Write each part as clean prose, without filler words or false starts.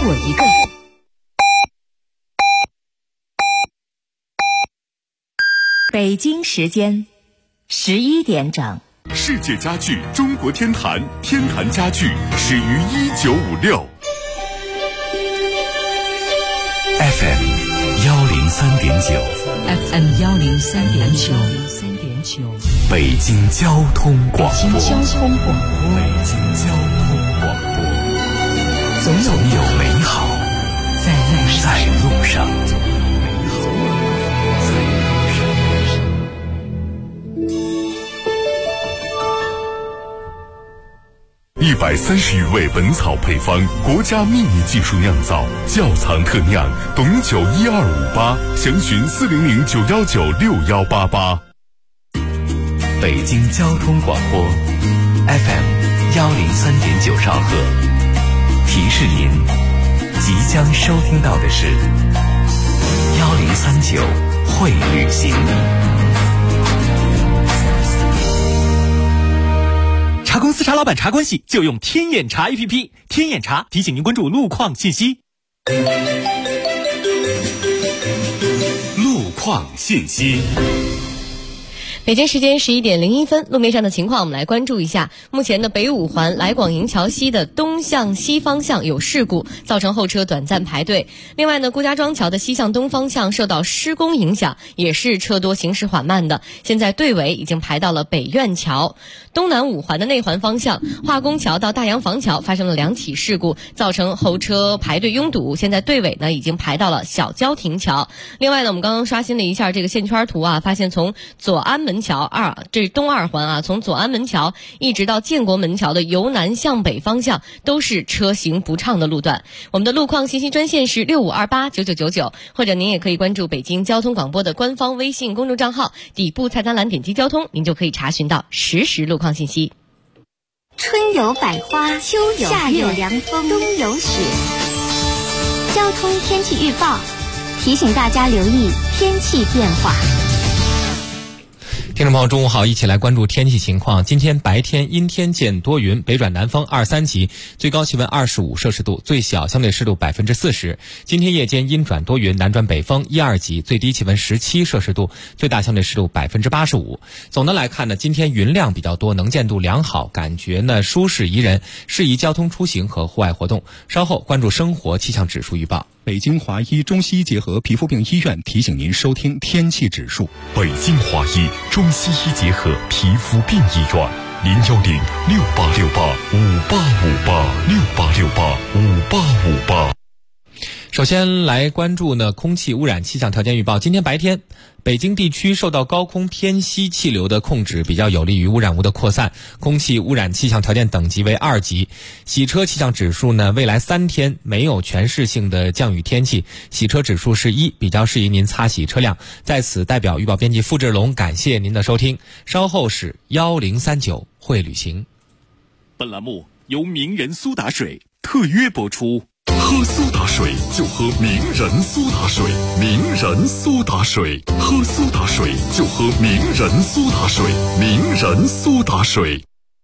我一个。北京时间11点整。 世界家具中国天坛，天坛家具始于1956。FM 103.9 FM 103.9 北京交通广播。 北京交通广播。总有美好在路上。130余味文草配方，国家秘密技术酿造，窖藏特酿，董酒12588，详询400-919-6188。北京交通广播 FM 103.9兆赫，提示您即将收听到的是1039会旅行。 茶公司茶老板茶关系就用天眼查 APP， 天眼查提醒您关注路况信息。 路况信息。 北京时间11点01分，路面上的情况我们来关注一下。目前的北五环来广营桥西的东向西方向有事故，造成后车短暂排队。另外呢，顾家庄桥的西向东方向受到施工影响，也是车多行驶缓慢的。现在队尾已经排到了北苑桥。东南五环的内环方向，化工桥到大洋房桥发生了2起事故，造成后车排队拥堵。现在队尾呢已经排到了小交亭桥。另外呢，我们刚刚刷新了一下这个线圈图啊，发现从左安门桥这是东二环啊，从左安门桥一直到建国门桥的由南向北方向都是车行不畅的路段。我们的路况信息专线是65289999，或者您也可以关注北京交通广播的官方微信公众账号，底部菜单栏点击交通，您就可以查询到实时路况信息。 春有百花，秋有夏有凉风，冬有雪。交通天气预报提醒大家留意天气变化。 听众朋友，中午好，一起来关注天气情况。今天白天阴天见多云，北转南风2、3级，最高气温25摄氏度，最小相对湿度40%。今天夜间阴转多云，南转北风1、2级，最低气温17摄氏度，最大相对湿度85%。总的来看呢，今天云量比较多，能见度良好，感觉呢舒适宜人，适宜交通出行和户外活动。稍后关注生活气象指数预报。 北京华医中西医结合皮肤病医院提醒您收听天气指数。 北京华医中西医结合皮肤病医院，010-6868-5858，6868-5858。 首先来关注呢空气污染气象条件预报。今天白天，北京地区受到高空偏西气流的控制，比较有利于污染物的扩散，空气污染气象条件等级为2级。洗车气象指数呢，未来3天没有全市性的降雨天气，洗车指数是1，比较适宜您擦洗车辆。在此代表预报编辑付志龙感谢您的收听。稍后是1039会旅行。 本栏目由名人苏打水特约播出。 喝苏打水就喝名人苏打水，名人苏打水，喝苏打水就喝名人苏打水，名人苏打水。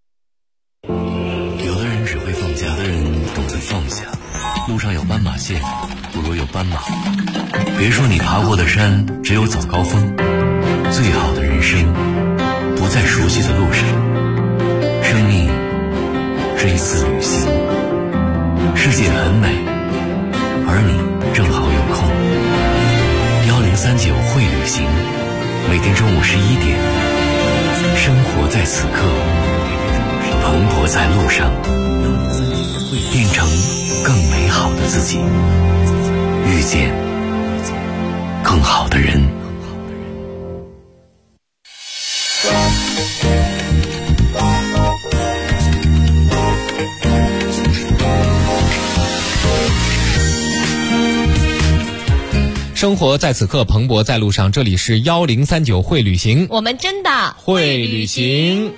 有的人只会放假，有的人懂得放下。路上有斑马线，不如有斑马。别说你爬过的山只有早高峰，最好的人生不在熟悉的路上。生命是一次旅行，世界很美，而你正好有空。1039会旅行，每天中午11点，生活在此刻，蓬勃在路上，变成更美好的自己，遇见更好的人。 生活在此刻，蓬勃在路上。这里是1039会旅行， 我们真的会旅行。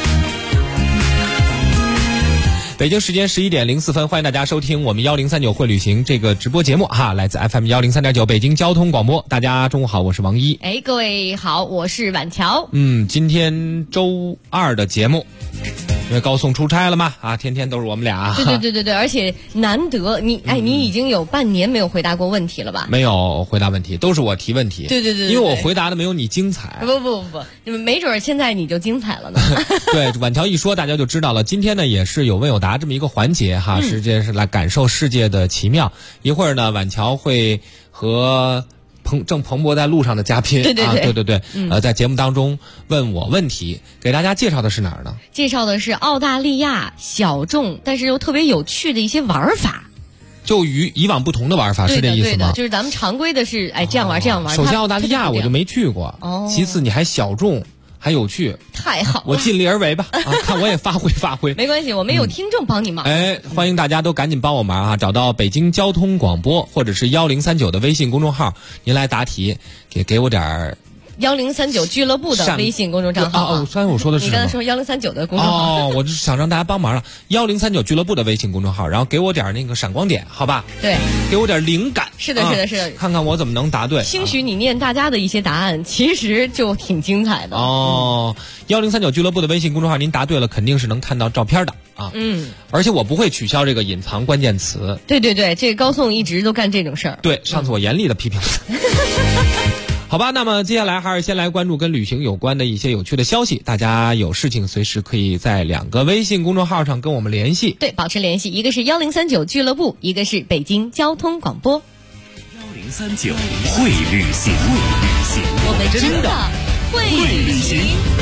北京时间11点04分，欢迎大家收听我们1039会旅行这个直播节目哈，来自 FM 103.9北京交通广播。大家中午好，我是王一。 各位好，我是婉乔。 今天周二的节目因为高颂出差了嘛，天天都是我们俩。 对，而且难得你已经有半年没有回答过问题了吧？ 没有回答问题，都是我提问题。 对， 因为我回答的没有你精彩。 不，没准现在你就精彩了呢。 对，晚条一说大家就知道了。今天呢也是有问有答这么一个环节哈，这是来感受世界的奇妙。一会儿呢，晚条会和正蓬勃在路上的嘉宾，对，在节目当中问我问题，给大家介绍的是哪儿呢？ 介绍的是澳大利亚小众但是又特别有趣的一些玩法。 就与以往不同的玩法，是这意思吗？ 就是咱们常规的是这样玩这样玩。 首先澳大利亚我就没去过，其次你还小众还有趣， 太好了， 我尽力而为吧，看我也发挥。 没关系，我们有听众帮你忙。 欢迎大家都赶紧帮我忙找到北京交通广播或者是1039的微信公众号，您来答题，给我点 1039俱乐部的微信公众账号。 虽然我说的是你刚才说1039的公众号。 我就想让大家帮忙了，1039俱乐部的微信公众号，然后给我点那个闪光点，好吧？ 对， 给我点灵感。 是的， 看看我怎么能答对。 兴许你念大家的一些答案，其实就挺精彩的。 1039俱乐部的微信公众号，您答对了，肯定是能看到照片的啊。而且我不会取消这个隐藏关键词。 对，这高颂一直都干这种事儿。 对，上次我严厉的批评了。好吧，那么接下来还是先来关注跟旅行有关的一些有趣的消息。大家有事情随时可以在2个微信公众号上跟我们联系。 对，保持联系，一个是1039俱乐部，一个是北京交通广播。 1039会旅行， 我们真的会旅行。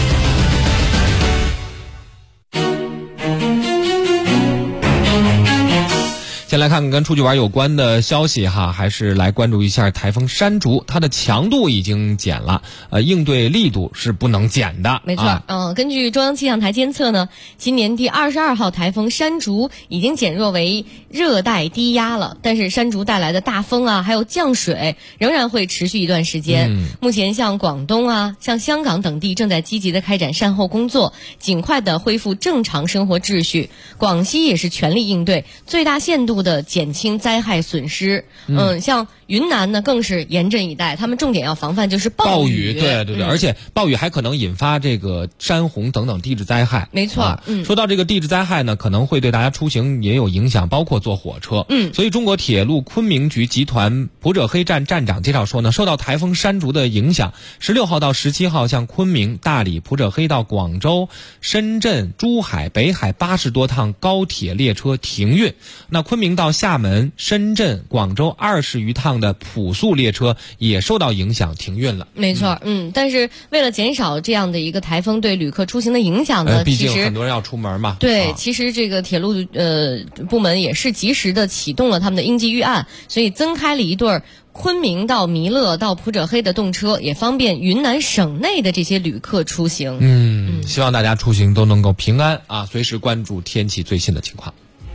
先来看看跟出去玩有关的消息哈，还是来关注一下台风山竹，它的强度已经减了，应对力度是不能减的。 没错，根据中央气象台监测呢，今年第22号台风山竹已经减弱为热带低压了，但是山竹带来的大风还有降水仍然会持续一段时间。目前像广东像香港等地正在积极的开展善后工作，尽快的恢复正常生活秩序。广西也是全力应对，最大限度的减轻灾害损失。像云南呢更是严阵以待，他们重点要防范就是暴雨。 对，而且暴雨还可能引发这个山洪等等地质灾害。 没错。 说到这个地质灾害呢，可能会对大家出行也有影响，包括坐火车。所以中国铁路昆明局集团普者黑站站长介绍说呢，受到台风山竹的影响，16号到17号像昆明、大理、普者黑到广州、深圳、珠海、北海80多趟高铁列车停运。那昆明到厦门、深圳、广州20余趟的普速列车也受到影响停运了。 没错，但是为了减少这样的一个台风对旅客出行的影响呢， 毕竟很多人要出门嘛。 对，其实这个铁路部门也是及时的启动了他们的应急预案，所以增开了一对昆明到弥勒到普者黑的动车，也方便云南省内的这些旅客出行。 希望大家出行都能够平安随时关注天气最新的情况。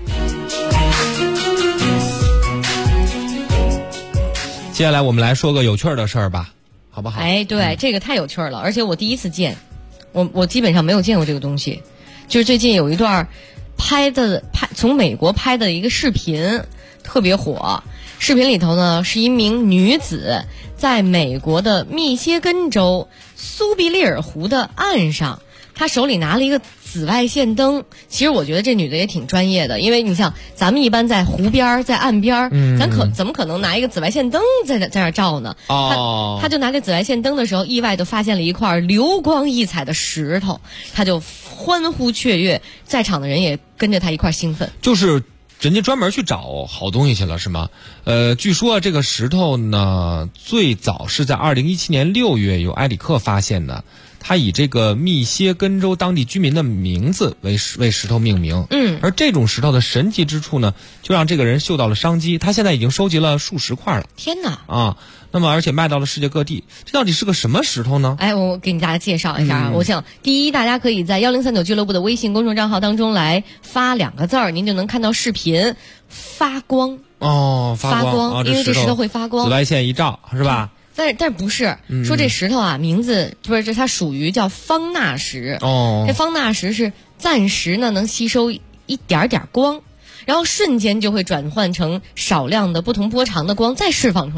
接下来我们来说个有趣的事儿吧，好不好？ 对，这个太有趣了，而且我第一次见，我基本上没有见过这个东西。就是最近有一段从美国拍的一个视频特别火，视频里头呢是一名女子在美国的密歇根州苏必利尔湖的岸上，她手里拿了一个紫外线灯。其实我觉得这女的也挺专业的，因为你像咱们一般在湖边在岸边，怎么可能拿一个紫外线灯在那照呢？她就拿这紫外线灯的时候，意外的发现了一块流光溢彩的石头，她就欢呼雀跃，在场的人也跟着她一块兴奋。 就是人家专门去找好东西去了是吗？据说这个石头呢，最早是在2017年6月由埃里克发现的。他以这个密歇根州当地居民的名字为石头命名。而这种石头的神奇之处呢，就让这个人嗅到了商机。他现在已经收集了数十块了。 天哪！ 那么而且卖到了世界各地。这到底是个什么石头呢？ 我给大家介绍一下我想第一，大家可以在1039俱乐部的微信公众账号当中来发2个字儿，您就能看到视频发光。发光，因为这石头会发光， 紫外线一照是吧？ 但不是说这石头名字不是，它属于叫方钠石。这方钠石是暂时呢能吸收一点点光，然后瞬间就会转换成少量的不同波长的光再释放出来。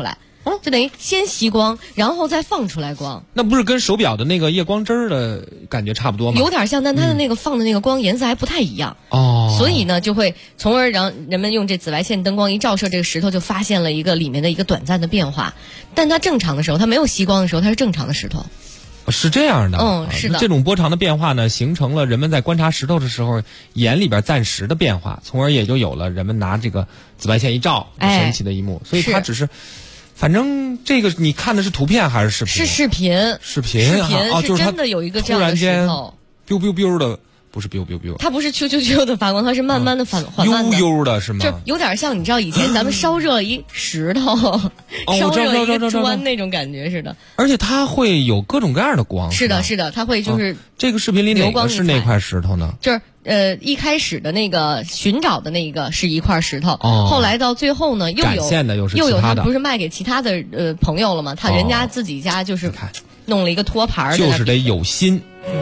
就等于先吸光，然后再放出来光。 那不是跟手表的那个夜光针的感觉差不多吗？ 有点像，但它的那个放的那个光颜色还不太一样。所以呢，就会从而让人们用这紫外线灯光一照射这个石头，就发现了一个里面的一个短暂的变化。但它正常的时候，它没有吸光的时候，它是正常的石头。 是这样的， 是的。 这种波长的变化呢，形成了人们在观察石头的时候眼里边暂时的变化，从而也就有了人们拿这个紫外线一照，神奇的一幕。所以它只是，反正这个你看的是图片还是视频？ 是视频。 视频是真的有一个这样的石头， 突然间biu biu biu的。不是 biu biu biu， 它不是啾啾啾的发光，它是慢慢的缓慢的， 悠悠的是吗？ 就有点像你知道以前咱们烧热一石头，烧热一个砖那种感觉似的。 而且它会有各种各样的光。 是的，是的，它会就是这个视频里哪个是那块石头呢？ 就是一开始的那个寻找的那个是一块石头，后来到最后呢展现的又有他不是卖给其他的朋友了吗？他人家自己家就是弄了一个托盘， 就是得有心。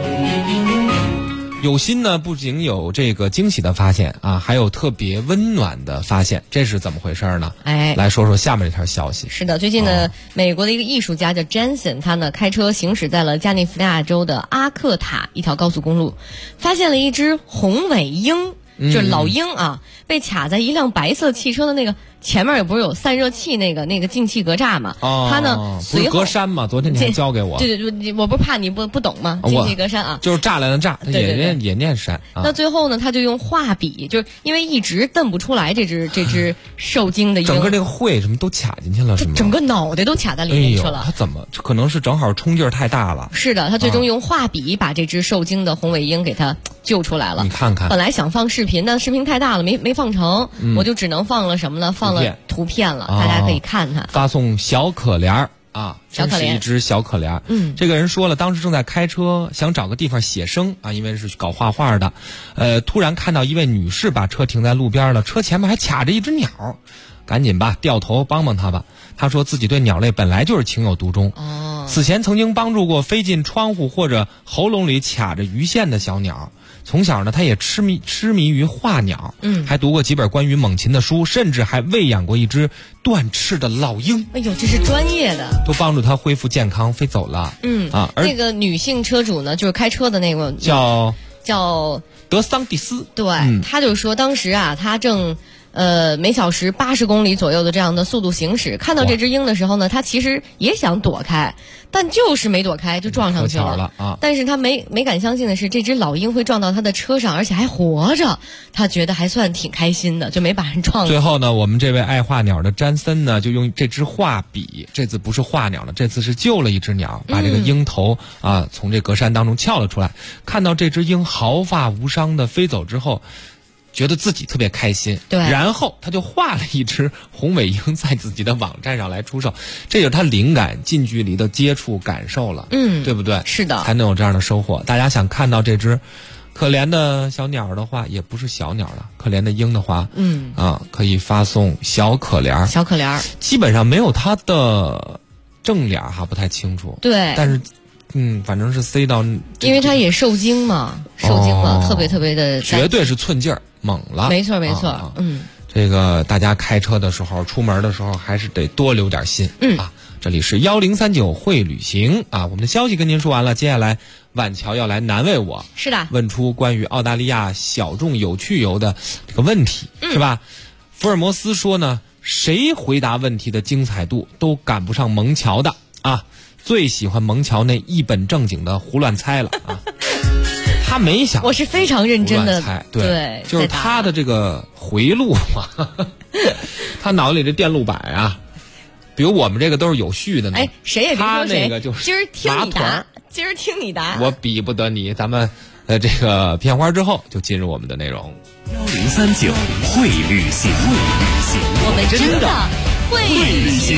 有心呢，不仅有这个惊喜的发现啊，还有特别温暖的发现，这是怎么回事呢？来说说下面这条消息。 是的，最近呢，美国的一个艺术家叫 Jensen， 他呢开车行驶在了加利福尼亚州的阿克塔一条高速公路，发现了一只红尾鹰，就是老鹰啊，被卡在一辆白色汽车的那个前面，也不是有散热器那个进气格栅嘛？它呢随后不是格栅嘛？昨天你还教给我。 对，我不是怕你不懂吗？进气格栅啊， 就是栅栏的栅，也念山。 那最后呢，他就用画笔，就是因为一直瞪不出来这只受惊的鹰， 整个这个喙什么都卡进去了，是吗？ 整个脑袋都卡在里面去了。 他怎么可能是正好冲劲儿太大了？ 是的，他最终用画笔把这只受惊的红尾鹰给他救出来了。 你看看， 本来想放视频，但视频太大了，没放成，我就只能放了什么呢？放了图片了，大家可以看看。 发送小可怜啊， 小可怜， 是一只小可怜。这个人说了，当时正在开车，想找个地方写生啊，因为是搞画画的。突然看到一位女士把车停在路边了，车前面还卡着一只鸟，赶紧吧，掉头帮帮她吧。他说自己对鸟类本来就是情有独钟，此前曾经帮助过飞进窗户或者喉咙里卡着鱼线的小鸟。从小呢，他也痴迷于画鸟，还读过几本关于猛禽的书，甚至还喂养过一只断翅的老鹰。 哎呦，这是专业的， 都帮助他恢复健康，飞走了。 而那个女性车主呢，就是开车的那个叫德桑蒂斯， 对，他就说当时啊，他正每小时80公里左右的这样的速度行驶，看到这只鹰的时候呢，他其实也想躲开，但就是没躲开，就撞上去了啊！ 但是他没敢相信的是，这只老鹰会撞到他的车上，而且还活着，他觉得还算挺开心的，就没把人撞了。 最后呢，我们这位爱画鸟的詹森呢，就用这支画笔，这次不是画鸟了，这次是救了一只鸟，把这个鹰头从这格栅当中撬了出来。看到这只鹰毫发无伤的飞走之后，觉得自己特别开心， 对， 然后他就画了一只红尾鹰在自己的网站上来出售，这就是他灵感近距离的接触感受了，对不对？ 是的， 才能有这样的收获。大家想看到这只可怜的小鸟的话，也不是小鸟了，可怜的鹰的话，可以发送小可怜， 小可怜， 基本上没有它的正脸哈，不太清楚， 对， 但是。反正是塞到， 因为它也受惊嘛，特别特别的， 绝对是寸劲儿猛了， 没错。 这个大家开车的时候、出门的时候，还是得多留点心这里是1039会旅行啊，我们的消息跟您说完了，接下来万乔要来难为我， 是的， 问出关于澳大利亚小众有趣游的这个问题，是吧？福尔摩斯说呢，谁回答问题的精彩度都赶不上蒙乔的啊。最喜欢蒙乔那一本正经的胡乱猜了啊！他没想， 我是非常认真的猜，对，就是他的这个回路嘛，他脑子里这电路板啊，比如我们这个都是有序的呢。 谁也别说谁， 他那个就是今儿听你答，今儿听你答， 我比不得你。咱们这个片花之后就进入我们的内容。 1039会旅行， 我们真的会旅行。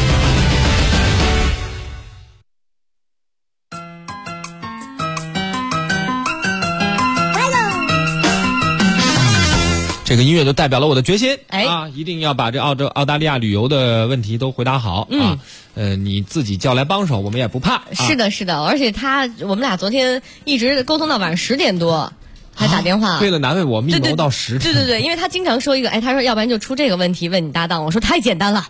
这个音乐就代表了我的决心一定要把这澳大利亚旅游的问题都回答好你自己叫来帮手，我们也不怕。 是的，而且我们俩昨天一直沟通到晚上10点多，还打电话。 为了难为我，密谋到10点。 对，因为他经常说一个，他说要不然就出这个问题问你搭档，我说太简单了。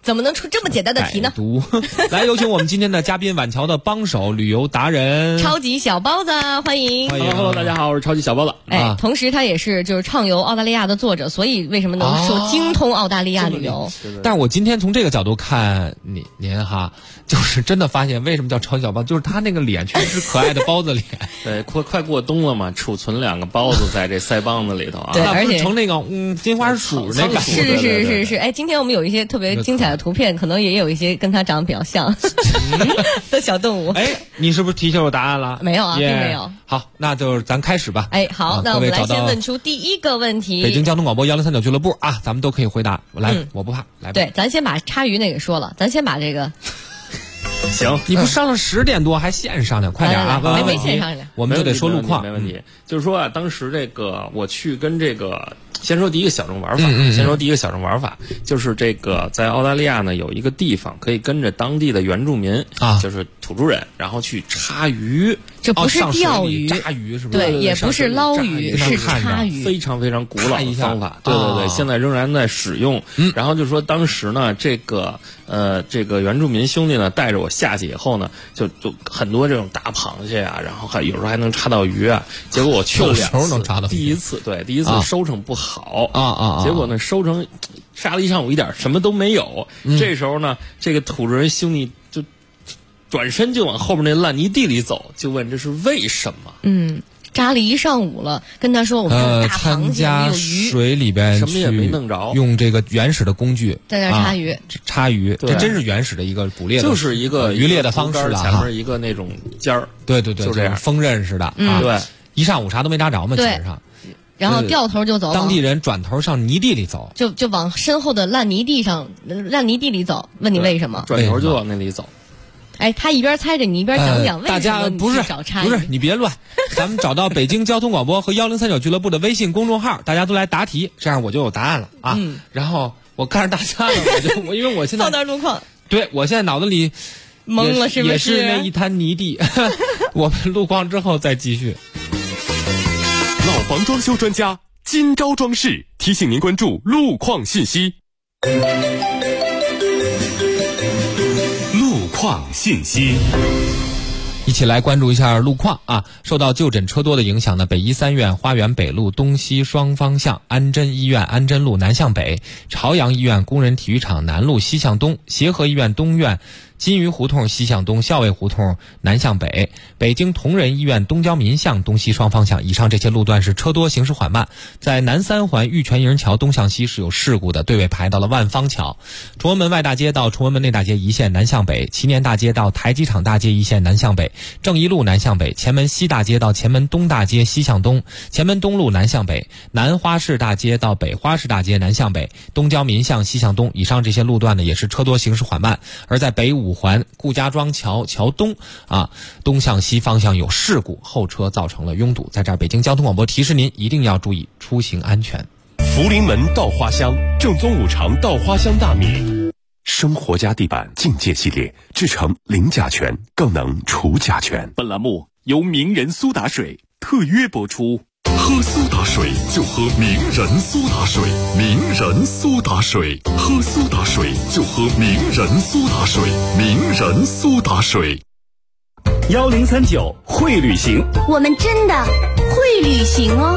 怎么能出这么简单的题呢？ 来，有请我们今天的嘉宾，晚桥的帮手、旅游达人超级小包子，欢迎。 Hello， 大家好，我是超级小包子。 同时他也是就是畅游澳大利亚的作者，所以为什么能说精通澳大利亚旅游？ 但是我今天从这个角度看您哈，就是真的发现为什么叫超级小包子，就是他那个脸确实是可爱的包子脸。 对，快过冬了嘛，储存2个包子在这腮帮子里头啊。 对，而且成那个金花鼠那个。 是。哎，今天我们有一些特别精彩的图片，可能也有一些跟他长得比较像的小动物。 哎，你是不是提醒我答案了？ 没有啊，并没有。 好，那就是咱开始吧。 哎，好，那我们来先问出第一个问题。 北京交通广播103.9俱乐部啊，咱们都可以回答。来，我不怕，来吧。 对，咱先把插鱼那个说了，咱先把这个。 行， 你不上了10点多还线上呢，快点啊！ 没线上呢， 我们就得说路况， 没问题。就是说啊，当时这个我去跟这个。先说第一个小众玩法，就是这个在澳大利亚呢有一个地方可以跟着当地的原住民啊， 就是土著人，然后去插鱼。 这不是钓鱼， 扎鱼是不是？ 对，也不是捞鱼，是插鱼。 非常非常古老的方法，对，现在仍然在使用。然后就说当时呢，这个原住民兄弟呢带着我下去以后呢，就很多这种大螃蟹啊，然后有时候还能插到鱼啊。结果我去了2次，第一次收成不好结果呢收成杀了一上午一点什么都没有。这时候呢，这个土著人兄弟就转身就往后面那烂泥地里走，就问这是为什么？ 扎了一上午了，跟他说我们有大螃蟹没有鱼， 水里边什么也没弄着， 用这个原始的工具在那插鱼，这真是原始的一个捕猎的， 就是一个渔猎的方式了前面一个那种尖儿， 对， 就这样锋刃似的， 对， 一上午啥都没扎着嘛，基本上。 然后掉头就走， 当地人转头上泥地里走， 就往身后的烂泥地里走。问你为什么？ 转头就往那里走。 哎，他一边猜着你一边讲讲为什么大家不是你别乱，咱们找到北京交通广播和103.9俱乐部的微信公众号，大家都来答题，这样我就有答案了啊。然后我看着大家呢，因为我现在放点路况， 对我现在脑子里懵了，是不是？ 也是那一滩泥地。我们路况之后再继续。 老房装修专家金招装饰提醒您关注路况信息。路况信息， 一起来关注一下路况啊！受到就诊车多的影响呢，北医3院花园北路东西双方向、安贞医院安贞路南向北、朝阳医院工人体育场南路西向东、协和医院东院金鱼胡同西向东、校尉胡同南向北、北京同仁医院东交民巷东西双方向，以上这些路段是车多，行驶缓慢。在南3环玉泉营桥东向西是有事故的，队尾排到了万方桥。崇文门外大街到崇文门内大街一线南向北，祈年大街到台机场大街一线南向北，正一路南向北，前门西大街到前门东大街西向东，前门东路南向北，南花市大街到北花市大街南向北，东交民巷西向东。以上这些路段呢也是车多，行驶缓慢。而在北5环顾家庄桥东东向西方向有事故，后车造成了拥堵。在这儿北京交通广播提示您一定要注意出行安全。 福临门稻花香，正宗5常稻花香大米，生活家地板境界系列，制成零甲醛，更能除甲醛。本栏目由名人苏打水特约播出。喝苏打水就喝名人苏打水，名人苏打水，喝苏打水就喝名人苏打水，名人苏打水。1039会旅行， 我们真的会旅行哦。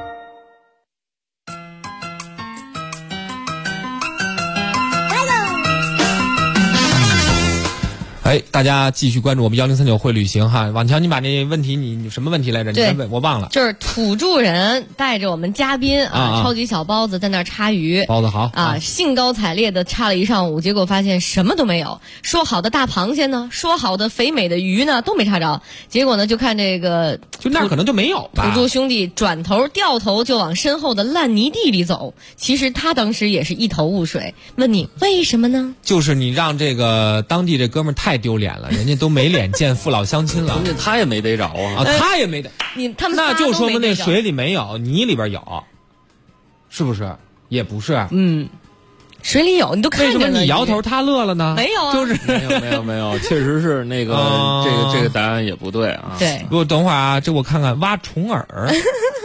哎，大家继续关注我们1039会旅行哈。网强，你把那问题你什么问题来着？你先问，我忘了。 就是土著人带着我们嘉宾超级小包子在那儿插鱼。 包子好兴高采烈的插了一上午，结果发现什么都没有。说好的大螃蟹呢？说好的肥美的鱼呢？都没插着。结果呢，就看这个就那儿可能就没有吧。 土著兄弟掉头就往身后的烂泥地里走。其实他当时也是一头雾水。问你为什么呢？ 就是你让这个当地这哥们儿太丢脸了，人家都没脸见父老乡亲了， 人家他也没逮着啊， 他也没逮， 他们那就说明那水里没有，泥里边有，是不是？也不是， 水里有，你都看见了。 为什么你摇头他乐了呢？ 没有啊， 就是没有，确实是那个这个答案也不对啊。 对， 我等会儿啊，这我看看挖虫耳。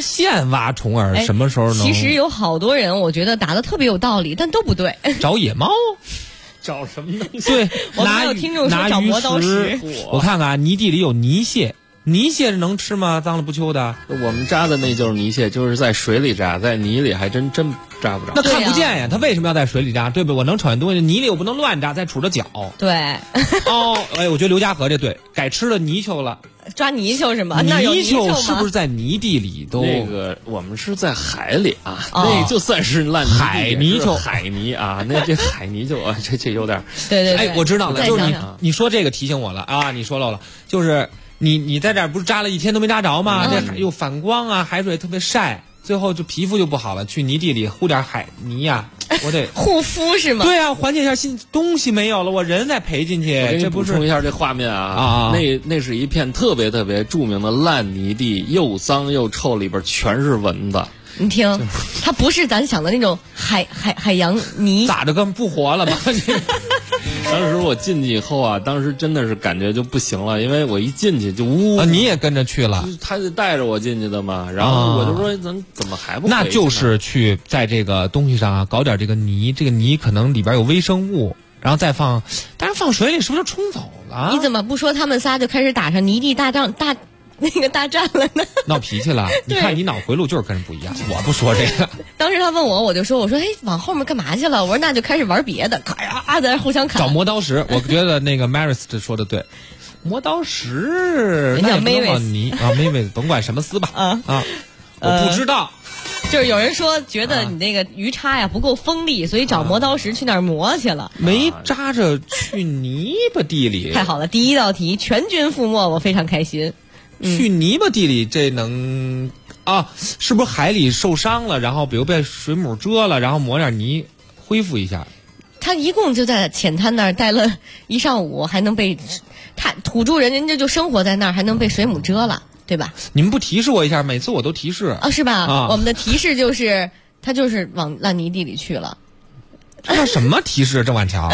现挖虫儿，什么时候能？ 其实有好多人，我觉得答的特别有道理，但都不对。 找野猫。 找什么东西？ 对， 我们还有听众说找磨刀石。 我看看泥地里有泥蟹，泥蟹能吃吗？脏了不秋的。 我们扎的那就是泥蟹，就是在水里扎，在泥里还真扎不着。 那看不见呀，它为什么要在水里扎？对不对？我能瞅见东西，泥里我不能乱扎，再杵着脚。 对。 哦，哎，我觉得刘家河这对，改吃了泥鳅了。 抓泥鳅是吗？那有泥鳅吗？ 是不是在泥地里都？ 那个我们是在海里啊，那就算是烂泥海泥鳅、 海泥啊，那这海泥鳅啊，这有点。 对。 哎，我知道了，就是你说这个提醒我了啊，你说漏了，就是你在这儿不是扎了一天都没扎着吗？这又反光啊，海水特别晒。最后就皮肤就不好了，去泥地里糊点海泥呀，我得护肤是吗？ 对啊，缓解一下新东西没有了，我人再赔进去。这不是补充一下这画面啊，那是一片特别特别著名的烂泥地，又脏又臭，里边全是蚊子。 你听，它不是咱想的那种海洋泥， 咋着跟不活了吗？ 当时我进去以后啊，当时真的是感觉就不行了，因为我一进去就呜。 你也跟着去了？ 他就带着我进去的嘛，然后我就说咱怎么还不回去呢？ 那就是去在这个东西上啊搞点这个泥，这个泥可能里边有微生物，然后再放，但是放水里是不是就冲走了？ 你怎么不说他们仨就开始打上泥地大战了呢？ 闹脾气了？你看你脑回路就是跟人不一样。我不说这个。 当时他问我就说，哎，往后面干嘛去了？我说那就开始玩别的，咔呀在那互相砍。 找磨刀石，我觉得那个 Maris 说的对，磨刀石， 人家 Mavis 泥啊 ，Mavis 甭管什么丝吧我不知道。 就是有人说觉得你那个鱼叉呀不够锋利，所以找磨刀石去那儿磨去了。 没扎着去泥巴地里。 太好了，第一道题全军覆没，我非常开心。 去泥巴地里这能是不是海里受伤了，然后比如被水母蛰了，然后抹点泥恢复一下？ 他一共就在浅滩那儿待了一上午，还能被土著人家就生活在那儿，还能被水母蛰了，对吧？ 你们不提示我一下？每次我都提示是吧？我们的提示就是他就是往烂泥地里去了。 这叫什么提示？郑婉乔？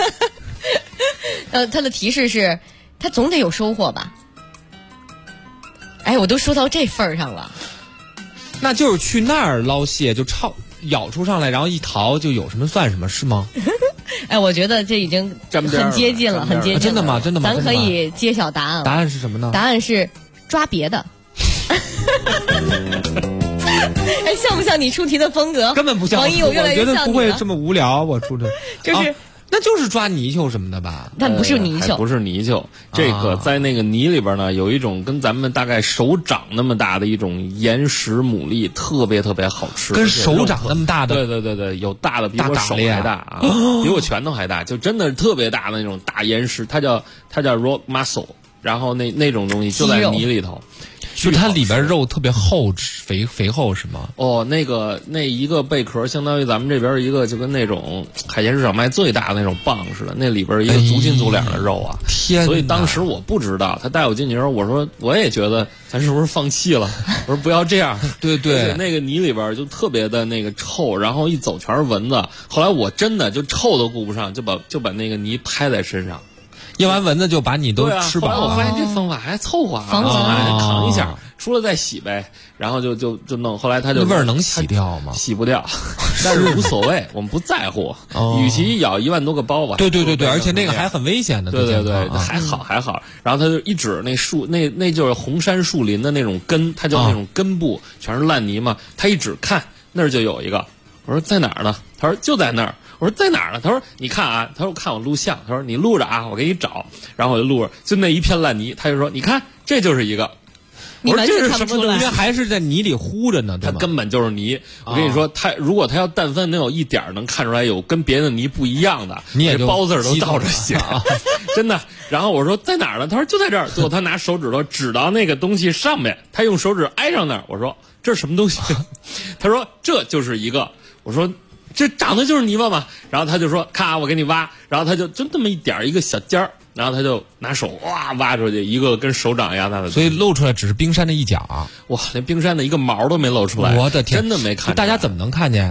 他的提示是他总得有收获吧？哎，我都说到这份儿上了， 那就是去那儿捞蟹，就咬出上来，然后一逃就有什么算什么，是吗？ 哎，我觉得这已经很接近了，很接近了。 真的吗？真的吗？ 咱可以揭晓答案了。 答案是什么呢？ 答案是抓别的。哎，像不像你出题的风格？ 根本不像。 王一，我越来越像你了。 我觉得不会这么无聊，我出的就是。 那就是抓泥鳅什么的吧？ 但不是泥鳅， 不是泥鳅。这个在那个泥里边呢，有一种跟咱们大概手掌那么大的一种岩石牡蛎，特别特别好吃。 跟手掌那么大的？ 对，有大的比我手还大啊，比我拳头还大，就真的特别大的那种大岩石，它叫 rock mussel， 然后那种东西就在泥里头。 就是它里边肉特别厚，肥厚是吗？ 那一个贝壳相当于咱们这边一个就跟那种海鲜市场卖最大的那种蚌似的，那里边一个足斤足两的肉啊！ 天！ 所以当时我不知道，他带我进去的时候，我说我也觉得咱是不是放弃了？我说不要这样。 对， 那个泥里边就特别的那个臭，然后一走全是蚊子。后来我真的就臭都顾不上，就把那个泥拍在身上。 要完蚊子就把你都吃饱了。 后来我发现这方法还凑合扛一下，输了再洗呗，然后就弄。后来他就味儿能洗掉吗？ 洗不掉，但是无所谓，我们不在乎。与其咬1万多个包吧。 对，而且那个还很危险的。 对，还好。然后他就一指那树，那就是红杉树林的那种根，它叫那种根部全是烂泥嘛。他一指看那儿就有一个，我说在哪儿呢？他说就在那儿。我说在哪儿呢？他说你看啊，他说看我录像，他说你录着啊，我给你找。然后我就录着，就那一片烂泥，他就说你看这就是一个。 你完全看不出来， 因为还是在泥里糊着呢，对吗？ 它根本就是泥。我跟你说，如果他要但凡能有一点能看出来有跟别的泥不一样的， 你也这包字都倒着写，真的。然后我说在哪儿呢？他说就在这儿。最后他拿手指头指到那个东西上面，他用手指挨上那儿。我说这是什么东西？他说这就是一个。我说这长得就是泥巴嘛。然后他就说看啊，我给你挖。然后他就那么一个小尖儿。然后他就拿手挖出去一个跟手掌一样大的， 所以露出来只是冰山的一角啊！ 哇，那冰山的一个毛都没露出来， 我的天， 真的没看见。 大家怎么能看见？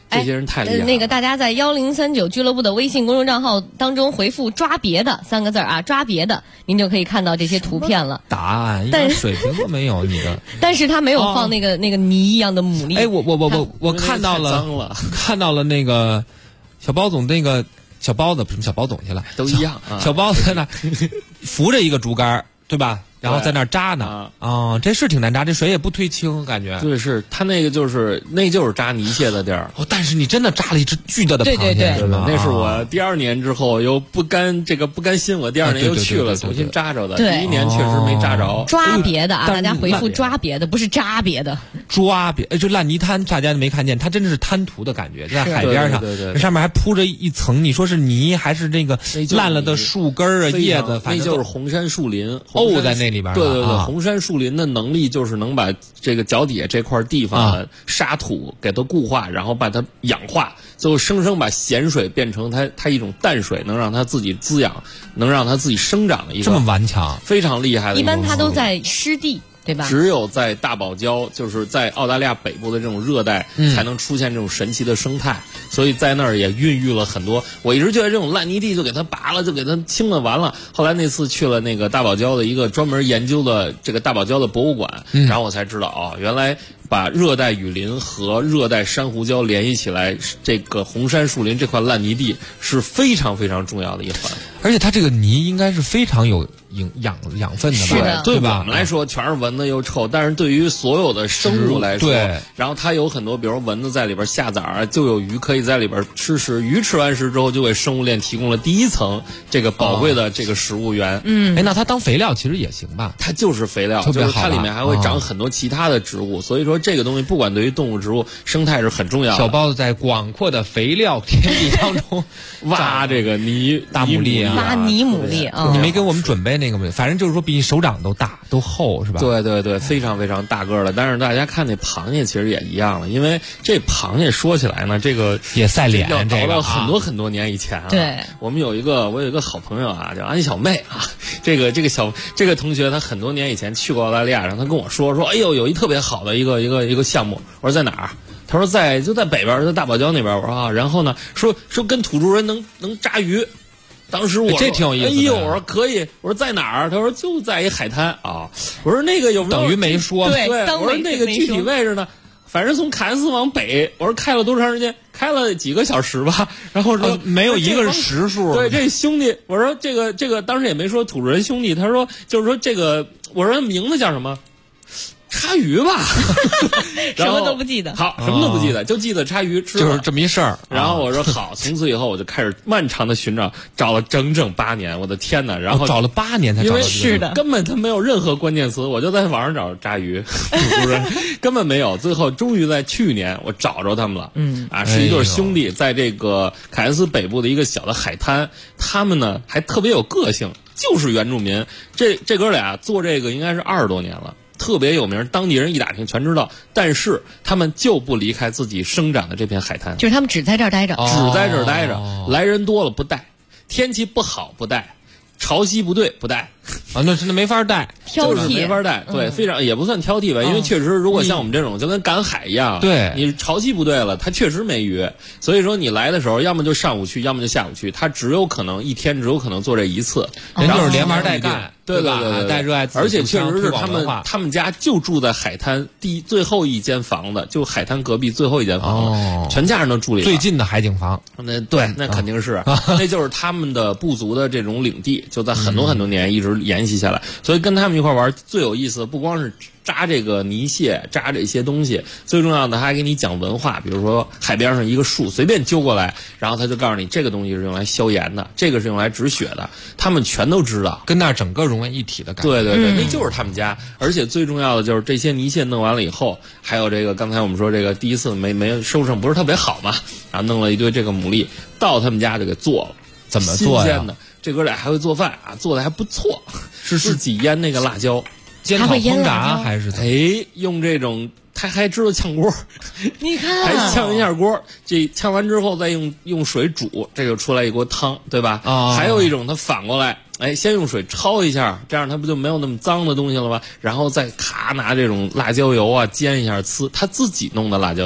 这些人太厉害了。 那个大家在1039俱乐部的微信公众账号当中回复抓别的3个字啊，抓别的，您就可以看到这些图片了。 答案一点水平都没有你的。 但是他没有放那个泥一样的牡蛎。 哎，我看到了，看到了那个小包总那个小包子，不是小包总去了， 都一样。 小包子在那扶着一个竹竿，对吧？然后在那儿扎呢这是挺难扎，这水也不退清，感觉。 对，是他那个就是扎泥蟹的地儿。 但是你真的扎了一只巨大的螃蟹， 对， 那是我第2年之后又不甘心，我第2年又去了，重新扎着的。第1年确实没扎着。 抓别的啊，大家回复抓别的，不是扎别的。 抓别，就烂泥滩，大家没看见，它真的是滩涂的感觉，在海边上， 对， 上面还铺着一层，你说是泥还是那个烂了的树根啊、叶子，反正那就是红杉树林在那里边。 对，红杉树林的能力就是能把这个脚底下这块地方的沙土给它固化，然后把它氧化，最后生生把咸水变成它一种淡水，能让它自己滋养，能让它自己生长的一个这么顽强， 非常厉害的。 一般它都在湿地。对吧？ 只有在大堡礁，就是在澳大利亚北部的这种热带，才能出现这种神奇的生态。所以在那儿也孕育了很多。我一直觉得这种烂泥地就给它拔了，就给它清了，完了。后来那次去了那个大堡礁的一个专门研究的这个大堡礁的博物馆，然后我才知道原来把热带雨林和热带珊瑚礁联系起来，这个红杉树林这块烂泥地是非常非常重要的一环。 而且它这个泥应该是非常有养分的吧？ 对吧？我们来说全是蚊子又臭，但是对于所有的生物来说， 对， 然后它有很多，比如蚊子在里边下崽，就有鱼可以在里边吃食，鱼吃完食之后就为生物链提供了第一层这个宝贵的这个食物源。 那它当肥料其实也行吧？ 它就是肥料，就是它里面还会长很多其他的植物，所以说这个东西不管对于动物植物生态是很重要的。 小包子在广阔的肥料天地当中挖这个大牡蛎啊， 挖泥牡蛎啊！ 你没给我们准备那个吗？反正就是说比你手掌都大都厚是吧？ 对，非常非常大个了。但是大家看那螃蟹其实也一样了，因为这螃蟹说起来呢，这个也赛脸， 要倒到很多很多年以前啊。 对， 我有一个好朋友啊，叫安小妹啊。这个同学他很多年以前去过澳大利亚，然后他跟我说，哎呦，有一特别好的一个项目。我说在哪儿？他说就在北边，在大堡礁那边。我说啊，然后呢，说跟土著人能扎鱼。当时我说这挺有意思的。 哎呦，我说可以。我说在哪儿？他说就在一海滩啊。我说那个有没有？ 等于没说。 对， 我说那个具体位置呢？反正从凯恩斯往北，我说开了多长时间？开了几个小时吧。然后说没有一个是实数。 对，这兄弟，我说这个当时也没说土著人兄弟，他说就是说这个，我说名字叫什么？插鱼吧， 什么都不记得。 好，什么都不记得，就记得插鱼吃。 就是这么一事儿。 然后我说好，从此以后我就开始漫长的寻找，找了整整8年，我的天哪！然后找了8年才找到。 是的， 根本他没有任何关键词，我就在网上找扎鱼，根本没有。最后终于在去年我找着他们了。是一对兄弟，在这个凯恩斯北部的一个小的海滩，他们呢还特别有个性，就是原住民。这哥俩做这个应该是20多年了。特别有名，当地人一打听全知道，但是他们就不离开自己生长的这片海滩， 就是他们只在这儿待着， 只在这儿待着，来人多了不带，天气不好不带，潮汐不对不带。 那真的没法带， 挑剔没法带，对，非常也不算挑剔吧，因为确实如果像我们这种就跟赶海一样， 对， 你潮汐不对了，它确实没鱼，所以说你来的时候要么就上午去，要么就下午去，它只有可能一天只有可能做这一次， 人就是连玩带干， 对， 带热爱， 而且确实是他们家就住在海滩最后一间房子，就海滩隔壁最后一间房子，全家人都住里， 最近的海景房， 那肯定是，那就是他们的部族的这种领地，就在很多很多年一直沿袭下来，所以跟他们一块玩最有意思的不光是扎这个泥蟹，扎这些东西，最重要的他还给你讲文化，比如说海边上一个树随便揪过来，然后他就告诉你这个东西是用来消炎的，这个是用来止血的，他们全都知道， 跟那儿整个融为一体的感觉。 对，那就是他们家。而且最重要的就是这些泥蟹弄完了以后，还有这个刚才我们说这个第一次没收成不是特别好嘛，然后弄了一堆这个牡蛎到他们家就给做了， 怎么做呀？ 新鲜的，这哥俩还会做饭啊，做的还不错，是自己腌那个辣椒。 煎烤烹炸还是用这种，他还知道炝锅， 你看还炝一下锅，这炝完之后再用水煮，这就出来一锅汤，对吧？还有一种他反过来，先用水焯一下，这样他不就没有那么脏的东西了吗？然后再咔拿这种辣椒油啊煎一下，他自己弄的辣椒油。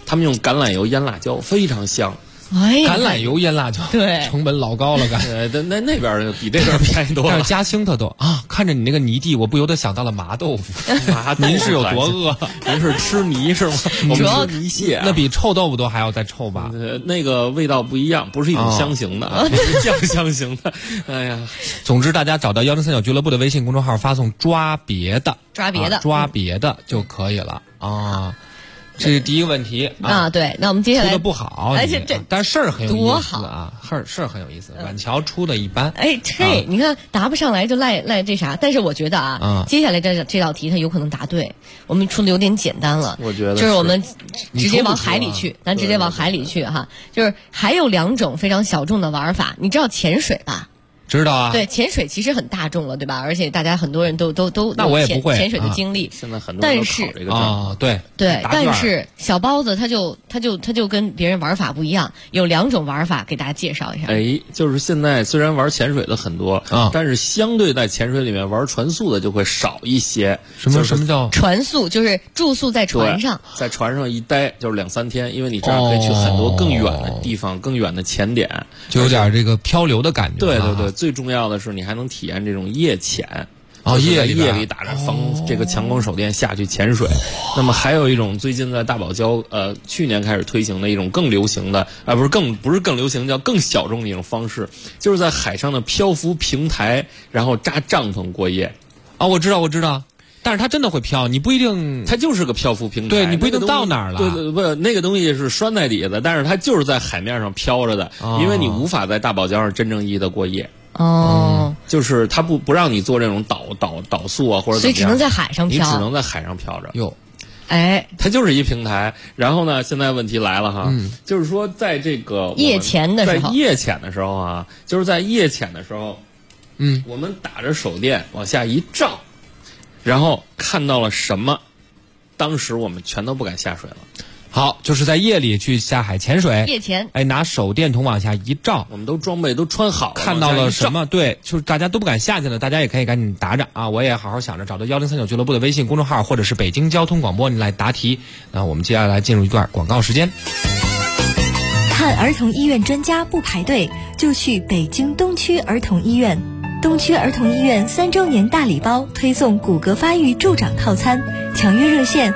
他们用橄榄油腌辣椒，非常香。 橄榄油腌辣椒， 对， 成本老高了， 那边比这边便宜多了。 但是嘉兴它都啊，看着你那个泥地，我不由得想到了麻豆腐。您是有多饿？ 您是吃泥是吗？ 主要泥蟹， 那比臭豆腐都还要再臭吧？ 那个味道不一样，不是一种香型的，是酱香型的。哎呀， 总之大家找到1039俱乐部的微信公众号，发送抓别的就可以了啊。这是第一个问题啊，对，那我们接下来出的不好， 而且但事儿很有意思啊， 事儿很有意思。晚桥出的一般， 你看答不上来就赖这啥，但是我觉得接下来这道题它有可能答对，我们出的有点简单了， 我觉得就是我们直接往海里去，咱直接往海里去哈，就是还有2种非常小众的玩法，你知道潜水吧？ 知道啊， 对，潜水其实很大众了，对吧？而且大家很多人都那我也不会潜水的经历。 现在很多人都考这个证对， 但是小包子他就跟别人玩法不一样，有2种玩法给大家介绍一下。 就是现在虽然玩潜水的很多但是相对在潜水里面玩船宿的就会少一些。 什么叫船宿？就是住宿在船上， 在船上一待就是2-3天，因为你这样可以去很多更远的地方、更远的潜点， 就有点这个漂流的感觉。 对。最重要的是，你还能体验这种夜潜。 夜里打着这个强光手电下去潜水。那么还有一种最近在大堡礁去年开始推行的一种更流行的不是更流行，叫更小众的一种方式，就是在海上的漂浮平台，然后扎帐篷过夜。 我知道。但是它真的会飘，你不一定， 它就是个漂浮平台， 对你不一定到哪儿了。 对，不，那个东西是拴在底下的，但是它就是在海面上飘着的，因为你无法在大堡礁上真正意义的过夜。就是它不让你做这种导速啊，或者怎么样， 所以只能在海上飘。 你只能在海上飘着。 它就是一平台。然后呢，现在问题来了哈，就是说在这个夜潜的时候， 就是在夜潜的时候，我们打着手电往下一照。然后看到了什么？当时我们全都不敢下水了。 好，就是在夜里去下海潜水， 夜潜， 拿手电筒往下一照， 我们都装备都穿好了， 看到了什么？对，就是大家都不敢下去了，大家也可以赶紧答着啊！我也好好想着找到1039俱乐部的微信公众号，或者是北京交通广播，你来答题。那我们接下来进入一段广告时间。 看儿童医院专家不排队，就去北京东区儿童医院。东区儿童医院3周年大礼包推送骨骼发育助长套餐，抢约热线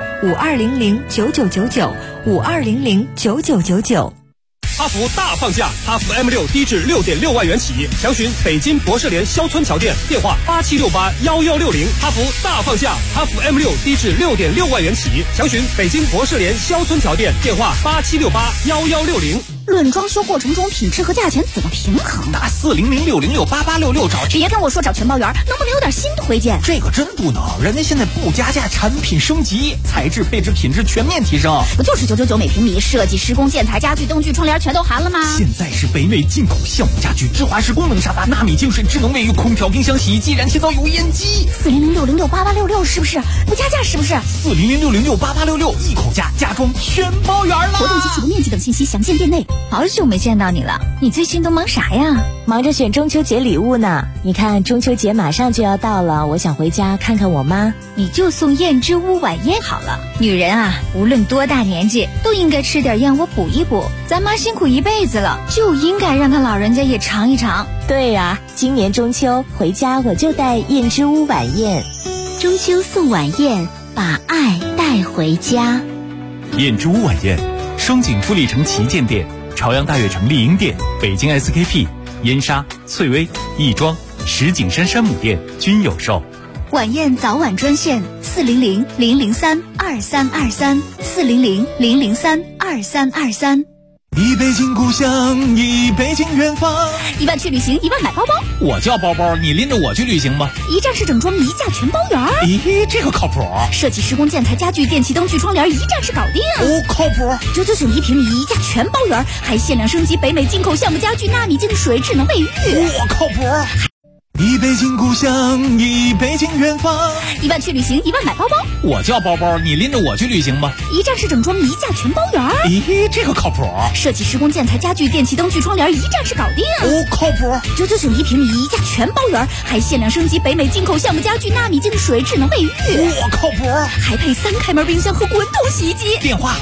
52009999，52009999。 哈弗大放价，哈弗 M6 低至6.6万元起，详询北京博士联肖村桥店，电话87681160。哈弗大放价，哈弗 M6 低至6.6万元起，详询北京博士联肖村桥店，电话87681160。 论装修过程中品质和价钱怎么平衡？ 打40066688866找。 别跟我说找全包圆，能不能有点新推荐？ 这个真不能，人家现在不加价，产品升级，材质、配置、品质全面提升。 不就是999每平米，设计、施工、建材、家具、灯具、窗帘全都含了吗？ 现在是北美进口项目家具，智华式功能沙发，纳米净水、智能卫浴、空调、冰箱、洗衣机、燃气灶、油烟机。 40066688866是不是？不加价是不是 ？40066688866一口价，家装全包圆了。 活动及起步面积等信息详见店内。好久没见到你了，你最近都忙啥呀？ 忙着选中秋节礼物呢。你看中秋节马上就要到了，我想回家看看我妈。 你就送燕之屋晚宴好了。女人啊，无论多大年纪，都应该吃点燕窝补一补。咱妈辛苦一辈子了，就应该让她老人家也尝一尝。 对呀，今年中秋回家我就带燕之屋晚宴。 中秋送晚宴，把爱带回家。 燕之屋晚宴，双井富力城旗舰店、朝阳大悦城丽婴店、北京 SKP、燕莎、翠微、亦庄、石景山山姆店均有售。 晚宴早晚专线400-003-2323，400-003-2323。 一北京故乡，一北京远方。 1万去旅行，1万买包包。 我叫包包，你拎着我去旅行吧。 一站式整装，一价全包圆。 咦，这个靠谱。 设计、施工、建材、家具、电器、灯具、窗帘，一站式搞定。 靠谱。 999一平米，一价全包圆，还限量升级北美进口项目家具、纳米净水、智能卫浴。 靠谱。 一北京故乡，一北京远方。 1万去旅行，1万买包包。 我叫包包，你拎着我去旅行吧。 一站式整装，一价全包圆。 咦，这个靠谱。 设计施工建材家具电器灯具窗帘，一站式搞定。 哦，靠谱。 999一平米，一价全包圆，还限量升级北美进口橡木家具、纳米净水、智能卫浴。 我靠谱。 还配3开门冰箱和滚筒洗衣机。 电话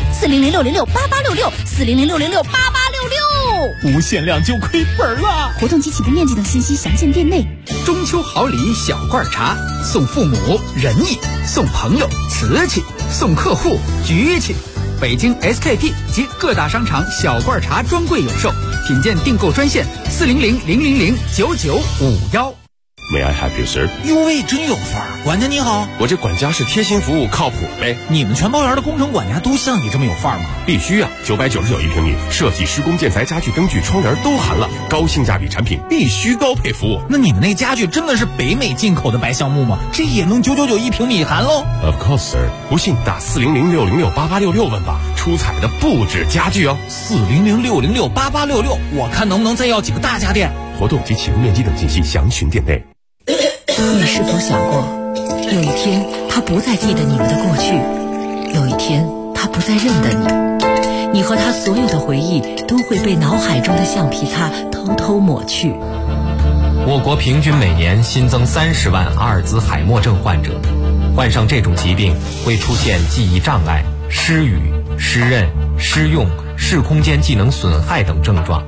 400-606-8866，400-606-8866。 无限量就亏本了。 活动及起步面积等信息详见店内。 中秋好礼小罐茶，送父母仁义，送朋友瓷器，送客户局气。北京 SKP 及各大商场小罐茶专柜有售，品鉴订购专线400-000-9951。 May I help you, sir？ 哟喂，真有范儿！管家你好， 我这管家是贴心服务，靠谱呗。 你们全包园的工程管家都像你这么有范儿吗？ 必须啊！999一平米，设计、施工、建材、家具、灯具、窗帘都含了，高性价比产品必须高配服务。 那你们那家具真的是北美进口的白橡木吗？这也能999一平米含喽 ？Of course, sir。不信打400-606-8866问吧，出彩的不止家具哦。 400-606-8866，我看能不能再要几个大家电。 活动及启动面积等信息详询店内。 你是否想过，有一天他不再记得你们的过去，有一天他不再认得你，你和他所有的回忆都会被脑海中的橡皮擦偷偷抹去。 我国平均每年新增30万阿尔兹海默症患者，患上这种疾病会出现记忆障碍、失语、失认、失用、视空间技能损害等症状。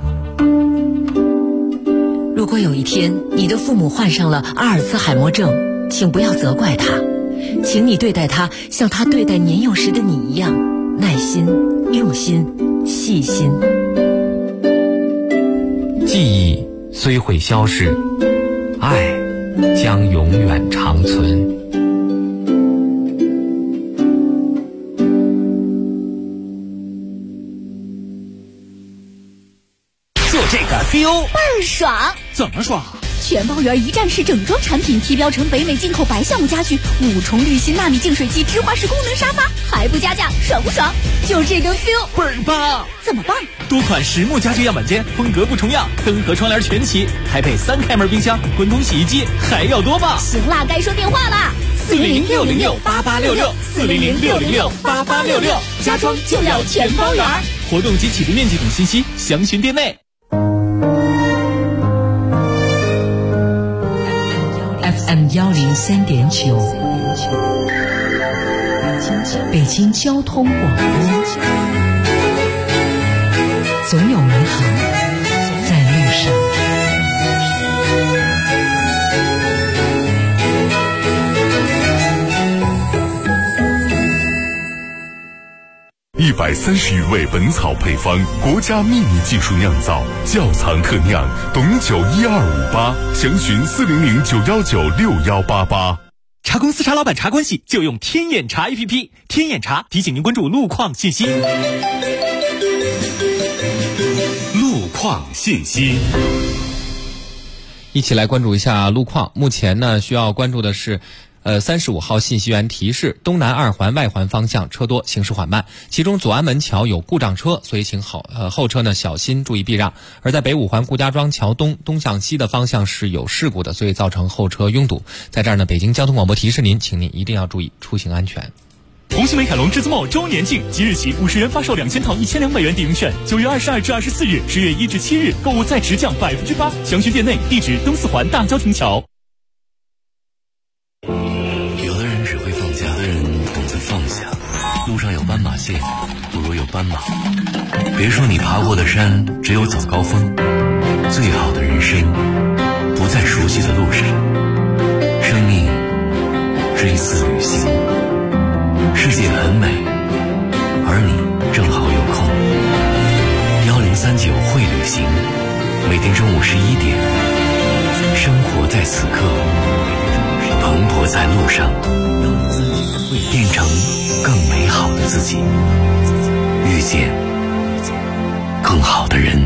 如果有一天你的父母患上了阿尔兹海默症，请不要责怪他，请你对待他像他对待年幼时的你一样，耐心、用心、细心。 记忆虽会消逝，爱将永远长存。 这个 feel 倍儿爽！ 怎么爽？ 全包圆一站式整装产品，提标成北美进口白橡木家具，5重滤芯纳米净水机，芝华士功能沙发，还不加价，爽不爽？就这个 feel 倍儿棒！ 怎么棒？ 多款实木家具样板间，风格不重样，灯和窗帘全齐，还配3开门冰箱、滚筒洗衣机，还要多棒！ 行啦，该说电话啦 ！400-606-8866，400-606-8866， 家装就要全包圆。 活动及起步面积等信息详询店内。 FM 103.9，北京交通广播，总有美好在路上。 130余味本草配方，国家秘密技术酿造，窖藏特酿，董酒12588，详询400-919-6188。 茶公司茶老板茶关系就用天眼茶 APP， 天眼茶提醒您关注路况信息。 路况信息。 一起来关注一下路况。目前呢，需要关注的是35号信息源提示，东南2环外环方向车多，行驶缓慢，其中左安门桥有故障车，所以请后车呢小心注意避让。而在北5环顾家庄桥东向西的方向是有事故的，所以造成后车拥堵。在这儿呢，北京交通广播提示您，请您一定要注意出行安全。 红星美凯龙至尊茂周年庆，即日起50人发售2000套1200元抵用券，9月22至24日，10月1至7日购物再直降8%，详询店内，地址东4环大郊亭桥。 路上有斑马线，不如有斑马。别说你爬过的山只有早高峰，最好的人生不在熟悉的路上。生命是一次旅行，世界很美，而你正好有空。1039会旅行，每天中午11点，生活在此刻，蓬勃在路上，变成更美好的自己，遇见更好的人。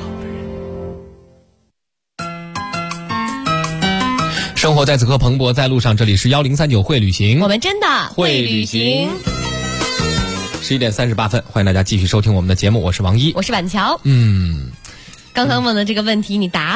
生活在此刻，蓬勃在路上。这里是1039会旅行， 我们真的会旅行。 11点38分，欢迎大家继续收听我们的节目，我是王一， 我是板桥。 刚刚问的这个问题你答了吗？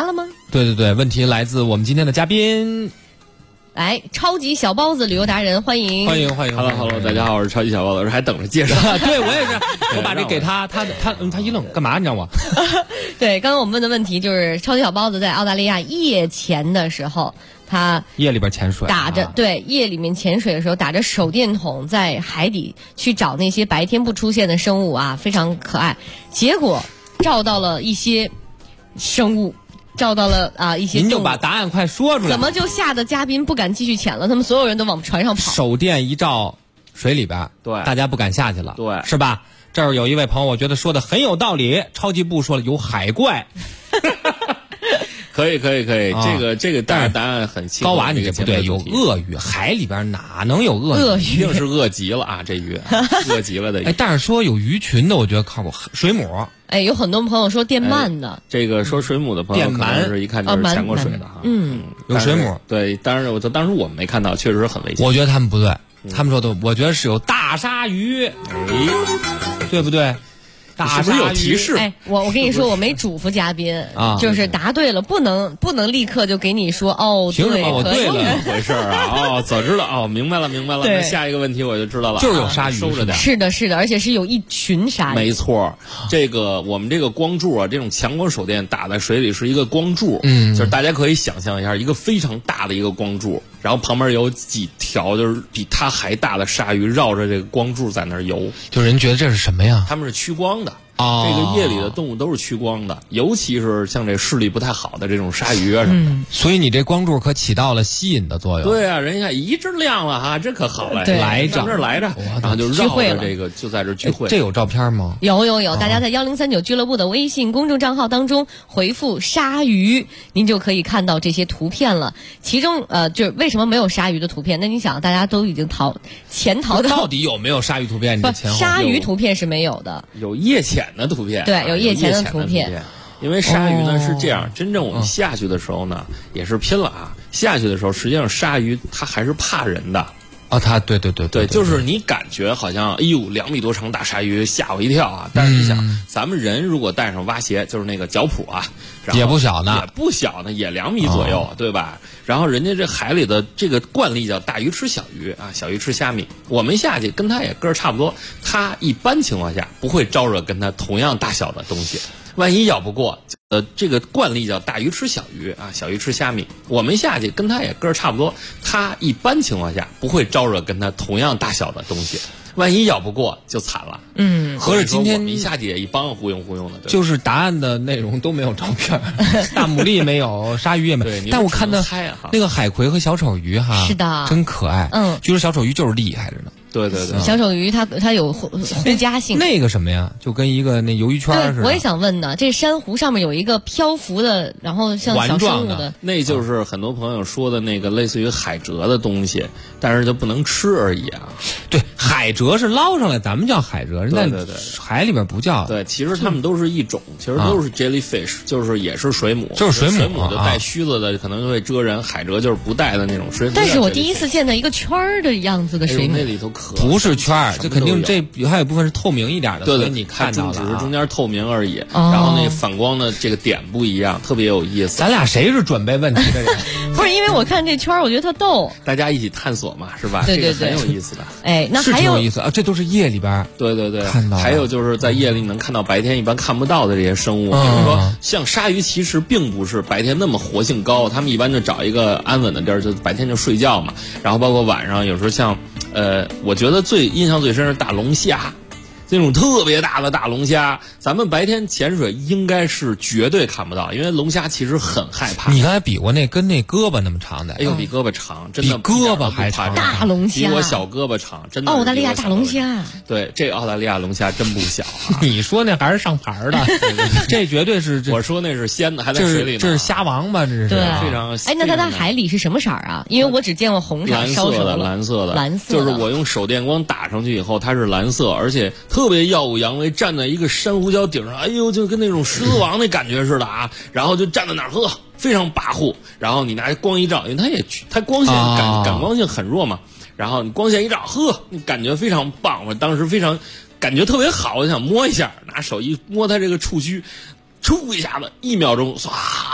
对对对，问题来自我们今天的嘉宾。 来，超级小包子旅游达人，欢迎欢迎欢迎 ！Hello， 大家好，我是超级小包子，还等着介绍。 对，我也是，我把这给他一愣，干嘛你知道吗？ 对，刚刚我们问的问题就是超级小包子在澳大利亚夜潜的时候，他夜里边潜水， 打着对夜里面潜水的时候打着手电筒在海底去找那些白天不出现的生物啊，非常可爱。结果照到了一些生物。照到了一些， 您就把答案快说出来。 怎么就吓得嘉宾不敢继续潜了？他们所有人都往船上跑。 手电一照水里边， 对， 大家不敢下去了， 对， 是吧？这儿有一位朋友，我觉得说的很有道理。超级部说了，有海怪。 可以，这个答案很清。 高娃，你这不对，有鳄鱼，海里边哪能有鳄鱼？ 一定是饿极了啊！这鱼饿极了的鱼。 哎，但是说有鱼群的，我觉得靠谱。水母， 哎，有很多朋友说电鳗的。 这个说水母的朋友，可能是一看就是潜过水的哈。 有水母。 对，当时我们没看到，确实很危险。 我觉得他们不对，他们说的，我觉得是有大鲨鱼，对不对？ 是不是有提示？ 哎，我跟你说，我没嘱咐嘉宾啊，就是答对了，不能立刻就给你说哦， 凭什么我对了？ 这么回事啊？早知道哦，明白了。那下一个问题我就知道了， 就是有鲨鱼， 收着点。 是的，而且是有一群鲨鱼。 没错，我们这个光柱啊，这种强光手电打在水里是一个光柱，就是大家可以想象一下，一个非常大的一个光柱，然后旁边有几条就是比它还大的鲨鱼绕着这个光柱在那儿游。 就人觉得这是什么呀？ 他们是趋光的。这个夜里的动物都是趋光的，尤其是像这视力不太好的这种鲨鱼啊什么的。 所以你这光柱可起到了吸引的作用。 对啊，人家一直亮了哈，这可好了， 来着， 然后就绕着这个就在这聚会。 这有照片吗？ 有，大家在1039俱乐部的微信公众账号当中回复鲨鱼，您就可以看到这些图片了。其中就是为什么没有鲨鱼的图片？那你想，大家都已经潜逃到底有没有鲨鱼图片？ 鲨鱼图片是没有的， 有夜潜的图片， 对，有夜潜的图片。 因为鲨鱼呢是这样，真正我们下去的时候呢，也是拼了啊！下去的时候，实际上鲨鱼它还是怕人的。 它对， 就是你感觉好像2米多长大鲨鱼吓我一跳啊！但是你想，咱们人如果带上蛙鞋，就是那个脚蹼啊， 也不小呢， 也2米左右，对吧？然后人家这海里的这个惯例叫大鱼吃小鱼啊，小鱼吃虾米。我们下去跟它也个儿差不多，它一般情况下不会招惹跟它同样大小的东西。万一咬不过，这个惯例叫大鱼吃小鱼啊，小鱼吃虾米。我们下去跟它也个儿差不多，它一般情况下不会招惹跟它同样大小的东西。万一咬不过就惨了。 合着今天我们一下去也一帮忽悠的， 就是答案的内容都没有照片，大牡蛎没有，鲨鱼也没有。但我看到那个海葵和小丑鱼哈， 是的， 真可爱。据说小丑鱼就是厉害着呢。 对， 小丑鱼它有附加性。 那个什么呀，就跟一个那鱿鱼圈似的。 我也想问呢，这珊瑚上面有一个漂浮的，然后像小生物的， 那就是很多朋友说的那个类似于海蜇的东西，但是就不能吃而已啊。 对，海蜇是捞上来，咱们叫海蜇，人在海里边不叫。 对，其实它们都是一种，其实都是 jellyfish，就是也是水母， 就是水母就带须子的，可能就会蜇人；海蜇就是不带的那种水母。 但是我第一次见到一个圈儿的样子的水母， 那里头不是圈儿，这肯定还有部分是透明一点的， 对， 你看到了， 只是中间透明而已。然后那反光的这个点不一样，特别有意思。 咱俩谁是准备问题的人？ 不是，因为我看这圈儿，我觉得特逗。 大家一起探索嘛，是吧？ 对， 很有意思的。 哎，那还有挺有意思啊，这都是夜里边。 对， 看到。 还有就是在夜里能看到白天一般看不到的这些生物，比如说像鲨鱼，其实并不是白天那么活性高，他们一般就找一个安稳的地儿，就白天就睡觉嘛。然后包括晚上，有时候像我觉得印象最深是大龙虾。那种特别大的大龙虾，咱们白天潜水应该是绝对看不到，因为龙虾其实很害怕。 你刚才比过那跟那胳膊那么长的， 哎呦，比胳膊长，真的比胳膊还长。 大龙虾比我小胳膊长，真的。 澳大利亚大龙虾， 对，这个澳大利亚龙虾真不小啊。 你说那还是上牌的，这绝对是。 我说那是鲜的，还在水里呢。 这是虾王吧？这是。 对， 非常。 哎，那它在海里是什么色儿啊？因为我只见过红色、烧熟的、 蓝色的。就是我用手电光打上去以后，它是蓝色，而且特别耀武扬威，站在一个珊瑚礁顶上，哎呦，就跟那种狮子王那感觉似的啊！然后就站在那儿，非常跋扈。然后你拿光一照，因为它光线感光性很弱嘛。然后你光线一照，你感觉非常棒。我当时非常感觉特别好，我想摸一下，拿手一摸它这个触须，触一下子，1秒钟，唰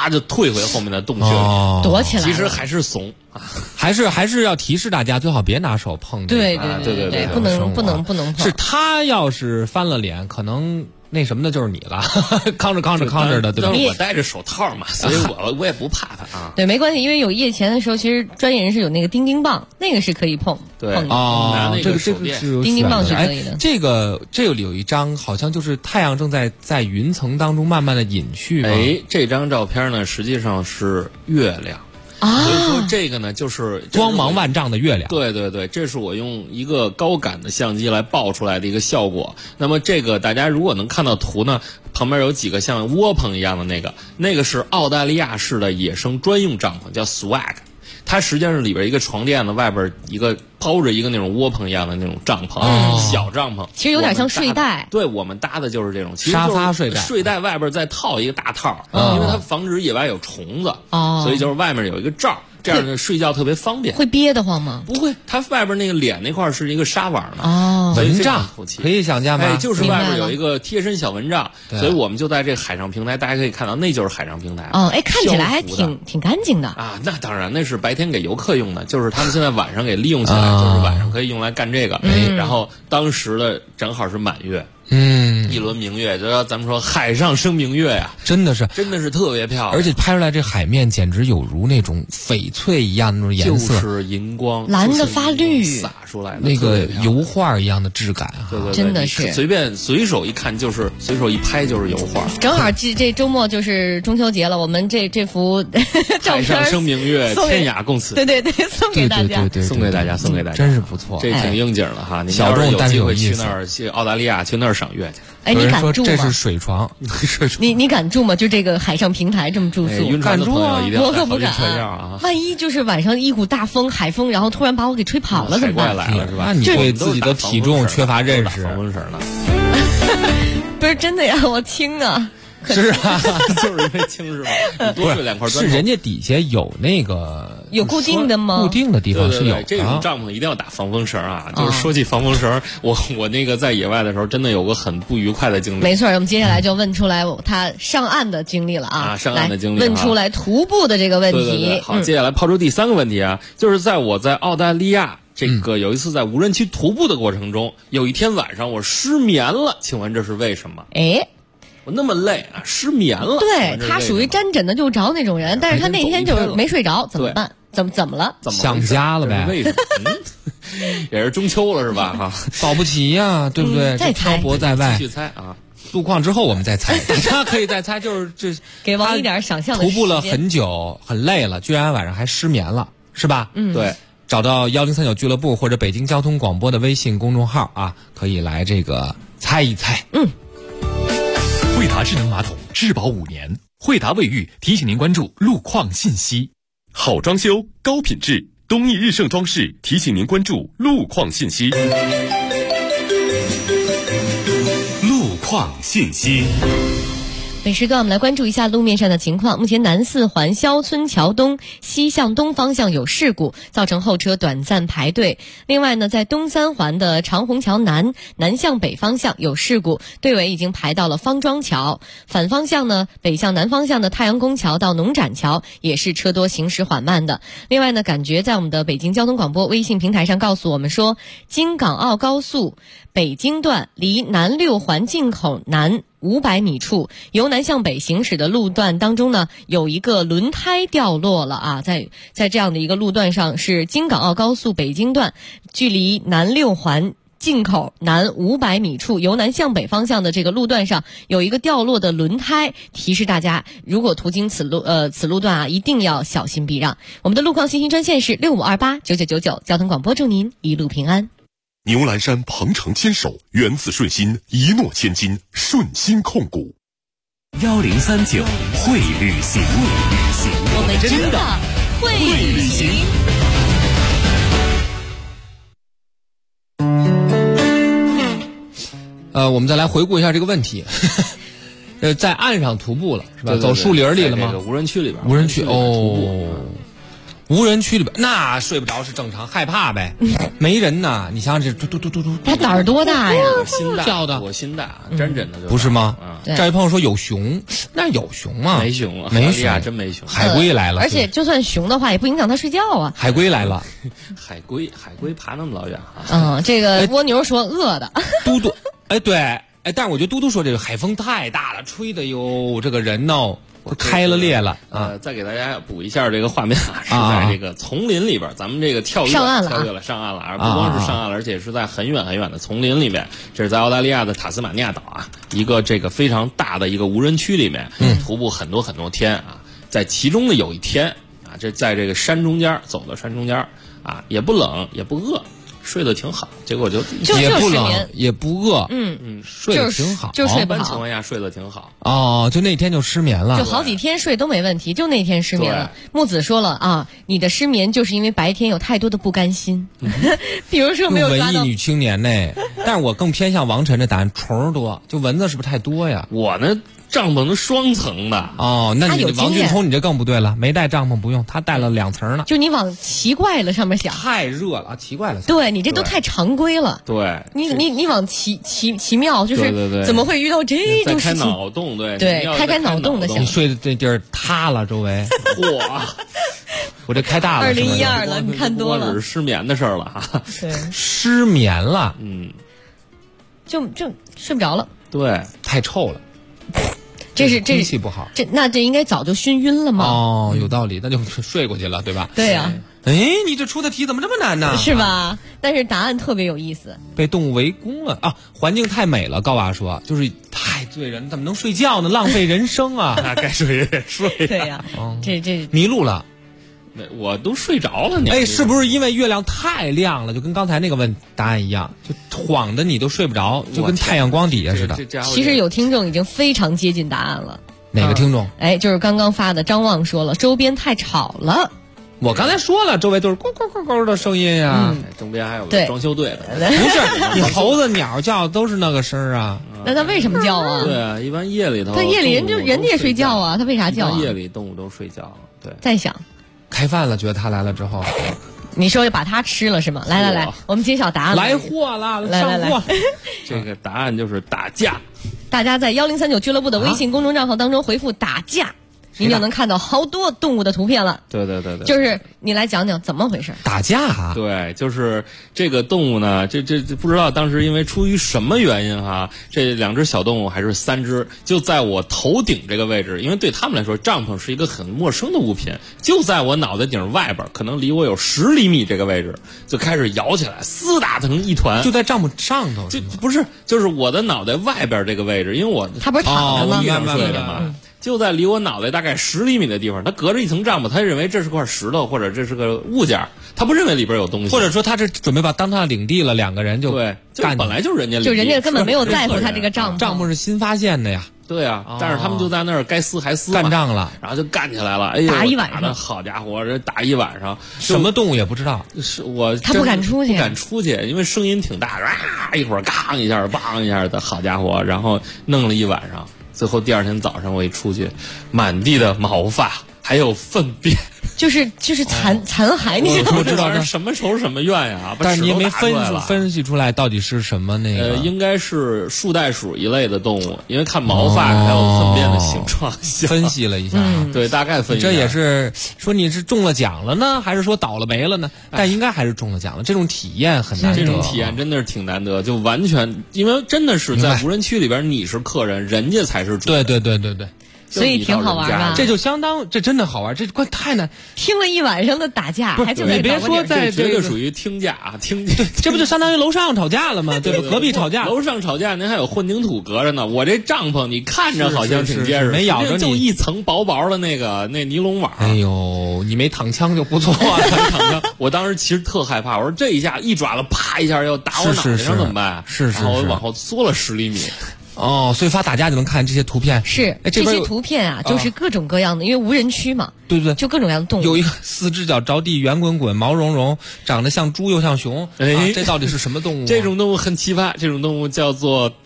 啪就退回后面的洞穴里， 躲起来。 其实还是怂啊， 还是要提示大家最好别拿手碰这个。 对，不能碰。 是他要是翻了脸，可能那什么的就是你了，扛着的，对吧？ 我戴着手套嘛，所以我也不怕他啊。 对，没关系，因为有夜潜的时候，其实专业人士有那个叮叮棒，那个是可以碰。 对这个是叮叮棒是可以的。 这个里有一张，好像就是太阳正在云层当中慢慢的隐去。 这张照片呢，实际上是月亮。所以说这个呢，就是光芒万丈的月亮。 对，这是我用一个高感的相机来爆出来的一个效果。那么这个大家如果能看到图呢，旁边有几个像窝棚一样的那个是澳大利亚式的野生专用帐篷，叫 Swag。它实际上是里边一个床垫子，外边一个包着一个那种窝棚一样的那种帐篷，小帐篷， 其实有点像睡袋。 对，我们搭的就是这种沙发睡袋， 睡袋外边再套一个大套，因为它防止野外有虫子，所以就是外面有一个罩。这样的睡觉特别方便。 会憋得慌吗？ 不会，它外边那个脸那块是一个纱网的蚊帐，可以想象吗？ 就是外边有一个贴身小蚊帐，所以我们就在这个海上平台，大家可以看到，那就是海上平台。 看起来还挺干净的啊。那当然，那是白天给游客用的，就是他们现在晚上给利用起来，就是晚上可以用来干这个。然后当时的正好是满月。一轮明月，就咱们说海上生明月呀， 真的是特别漂亮， 而且拍出来这海面简直有如那种翡翠一样的那种颜色， 就是荧光， 蓝的发绿， 洒出来的那个油画一样的质感啊， 对， 真的是随手一看就是随手一拍就是油画。 正好这周末就是中秋节了，我们这幅照片海上生明月，天涯共此， 对，送给大家， 送给大家， 真是不错， 这挺应景的哈。你小众但是有机会去那儿，去澳大利亚去那儿赏月去。 你敢住吗？ 这是水床， 你敢住吗？就这个海上平台这么住宿， 晕船的朋友一定要我可不敢啊！ 万一就是晚上一股大风、海风，然后突然把我给吹跑了怎么办？ 海怪来了是吧？ 那你对自己的体重缺乏认识， 防风绳呢？ 不是真的呀，我轻啊。 是啊， 就是因为轻是吧？你多睡两块砖头。 是人家底下有那个有固定的吗？ 固定的地方是有。 这种帐篷一定要打防风绳啊！就是说起防风绳，我那个在野外的时候，真的有个很不愉快的经历。 没错，我们接下来就问出来他上岸的经历了啊！ 上岸的经历， 问出来徒步的这个问题。 对，好，接下来抛出第三个问题啊，就是在我在澳大利亚这个有一次在无人区徒步的过程中，有一天晚上我失眠了，请问这是为什么？我那么累啊，失眠了。 对，他属于沾枕的就着那种人，但是他那天就是没睡着，怎么办？怎么了？ 想家了呗？ 为什么？也是中秋了是吧？哈， 保不齐呀，对不对？ 再猜， 漂泊在外， 继续猜啊！ 路况之后我们再猜，大家可以再猜，就是这给王一点想象的徒步了很久，很累了，居然晚上还失眠了，是吧？ 对。 找到1039俱乐部或者北京交通广播的微信公众号啊，可以来这个猜一猜。 惠达智能马桶质保5年，惠达卫浴提醒您关注路况信息。好装修高品质，东义日盛装饰提醒您关注路况信息。路况信息。 本时段我们来关注一下路面上的情况。目前南四环肖村桥东西向东方向有事故，造成后车短暂排队。另外呢，在东三环的长虹桥南向北方向有事故，队尾已经排到了方庄桥。反方向呢，北向南方向的太阳宫桥到农展桥也是车多行驶缓慢的。另外呢，感觉在我们的北京交通广播微信平台上告诉我们说，京港澳高速北京段离南六环进口南500米处，由南向北行驶的路段当中呢，有一个轮胎掉落了啊，在这样的一个路段上，是京港澳高速北京段，距离南六环进口南500米处，由南向北方向的这个路段上有一个掉落的轮胎，提示大家如果途经此路段啊，一定要小心避让。我们的路况信息专线是65289999，交通广播祝您一路平安。 牛栏山鹏程牵手，源自顺心，一诺千金，顺心控股。 1039会旅行， 我们真的会旅行。 我们再来回顾一下这个问题。在岸上徒步了是吧？ 对， 走树林里了吗？ 这个无人区里边。 无人区哦。 无人区里边那睡不着是正常，害怕呗，没人呐。你想想这嘟嘟嘟嘟， 他胆儿多大呀？ 心大， 叫的我心大，真的就不是吗？ 对这位朋友说有熊，那有熊吗？ 没熊啊， 没熊， 真没熊。 海龟来了， 而且就算熊的话，也不影响它睡觉啊。 海龟来了， 海龟爬那么老远啊？ 这个蜗牛说饿的。 嘟嘟，对，但是我觉得嘟嘟说这个海风太大了，吹的哟，这个人都开了裂了啊！ 再给大家补一下这个画面啊，是在这个丛林里边，咱们这个跳跃了，上岸了，而不光是上岸了，而且是在很远很远的丛林里面。这是在澳大利亚的塔斯马尼亚岛啊，一个这个非常大的一个无人区里面，徒步很多很多天啊，在其中的有一天啊，这在这个山中间走到山中间啊，也不冷也不饿。睡得挺好，结果就也不冷也不饿，睡得挺好， 就睡不好。 一般情况下睡得挺好。 哦，就那天就失眠了， 就好几天睡都没问题，就那天失眠了。木子说了啊，你的失眠就是因为白天有太多的不甘心，比如说没有抓到文艺女青年呢。但是我更偏向王晨的答案，虫多，就蚊子是不是太多呀？ 我呢？帐篷是双层的哦，那你王俊冲你这更不对了，没带帐篷不用，他带了2层呢。 就你往奇怪了上面想， 太热了，奇怪了。 对你这都太常规了。 对， 你往奇妙，就是怎么会遇到这种事情？ 开脑洞，对， 开脑洞的想。 你睡的这地儿塌了，周围。 嚯！ 我这开大了。 2012了，你看多了。 是失眠的事儿了哈。 对， 失眠了， 就睡不着了。 对， 太臭了。 这空气不好， 这应该早就熏晕了吗？ 哦，有道理，那就睡过去了，对吧？ 对呀。 你这出的题怎么这么难呢？ 是吧？但是答案特别有意思。 被动物围攻了啊！环境太美了，高娃说，就是太醉人，怎么能睡觉呢？浪费人生啊！ 那该睡也得睡。 对呀，这迷路了。 我都睡着了，你是不是因为月亮太亮了，就跟刚才那个答案一样，就晃的你都睡不着，就跟太阳光底下似的。 其实有听众已经非常接近答案了。 哪个听众？ 就是刚刚发的张望说了，周边太吵了。 我刚才说了，周围都是咕咕咕咕的声音啊。 周边还有装修队的。 不是，你猴子、鸟叫都是那个声啊。 那它为什么叫啊？ 对啊，一般夜里头。 它夜里人家也睡觉啊，它为啥叫啊？ 夜里动物都睡觉。对。 在想。 开饭了，觉得他来了之后， 你说把它吃了是吗？来，我们揭晓答案。 来货了， 来， 这个答案就是打架。 大家在1039俱乐部的微信公众账号当中回复打架，您就能看到好多动物的图片了。 对， 就是你来讲讲怎么回事？ 打架啊？ 对，就是这个动物呢，这不知道当时因为出于什么原因哈，这2只小动物还是3只，就在我头顶这个位置，因为对他们来说，帐篷是一个很陌生的物品，就在我脑袋顶外边，可能离我有10厘米这个位置，就开始摇起来，厮打成一团。 就在帐篷上头？ 就是我的脑袋外边这个位置，因为他不是躺着吗？ 地上睡的嘛。就在离我脑袋大概10厘米的地方，他隔着一层帐篷，他认为这是块石头或者这是个物件，他不认为里边有东西， 或者说他是准备把当他领地了，2个人就对，本来就是人家领地， 就人家根本没有在乎他这个帐篷， 帐篷是新发现的呀。 对啊，但是他们就在那儿该撕还撕， 干仗了， 然后就干起来了。哎呦， 打一晚上， 好家伙，这打一晚上， 什么动物也不知道。 他不敢出去， 不敢出去，因为声音挺大，一会儿嘎一下，梆一下的，好家伙，然后弄了一晚上。最后第2天早上我一出去，满地的毛发，还有粪便， 就是残骸，你知道什么仇什么怨呀？ 但是你也没分析出来到底是什么那个？ 应该是树袋鼠一类的动物，因为看毛发还有粪便的形状， 分析了一下， 对，大概分析。 这也是说你是中了奖了呢，还是说倒了霉了呢？但应该还是中了奖了，这种体验很难得。 这种体验真的是挺难得，就完全因为真的是在无人区里边，你是客人，人家才是主人。 对。 所以挺好玩吧？ 这就相当，这真的好玩，这关太难。 听了一晚上的打架，还就在你别说在绝对属于听架啊，听对，这不就相当于楼上吵架了吗？对吧？隔壁吵架， 楼上吵架，您还有混凝土隔着呢。我这帐篷你看着好像挺结实， 没咬着你， 就一层薄薄的那尼龙网。 哎呦，你没躺枪就不错啊！ 躺枪，我当时其实特害怕，我说这一下一爪子啪一下要打我脑袋上怎么办？ 是， 然后我往后缩了10厘米。 哦，所以发打架就能看这些图片。 是，这些图片啊，就是各种各样的，因为无人区嘛。 对， 就各种各样的动物。 有一个4只脚着地，圆滚滚，毛茸茸，长得像猪又像熊。这到底是什么动物？ 这种动物很奇葩，这种动物叫做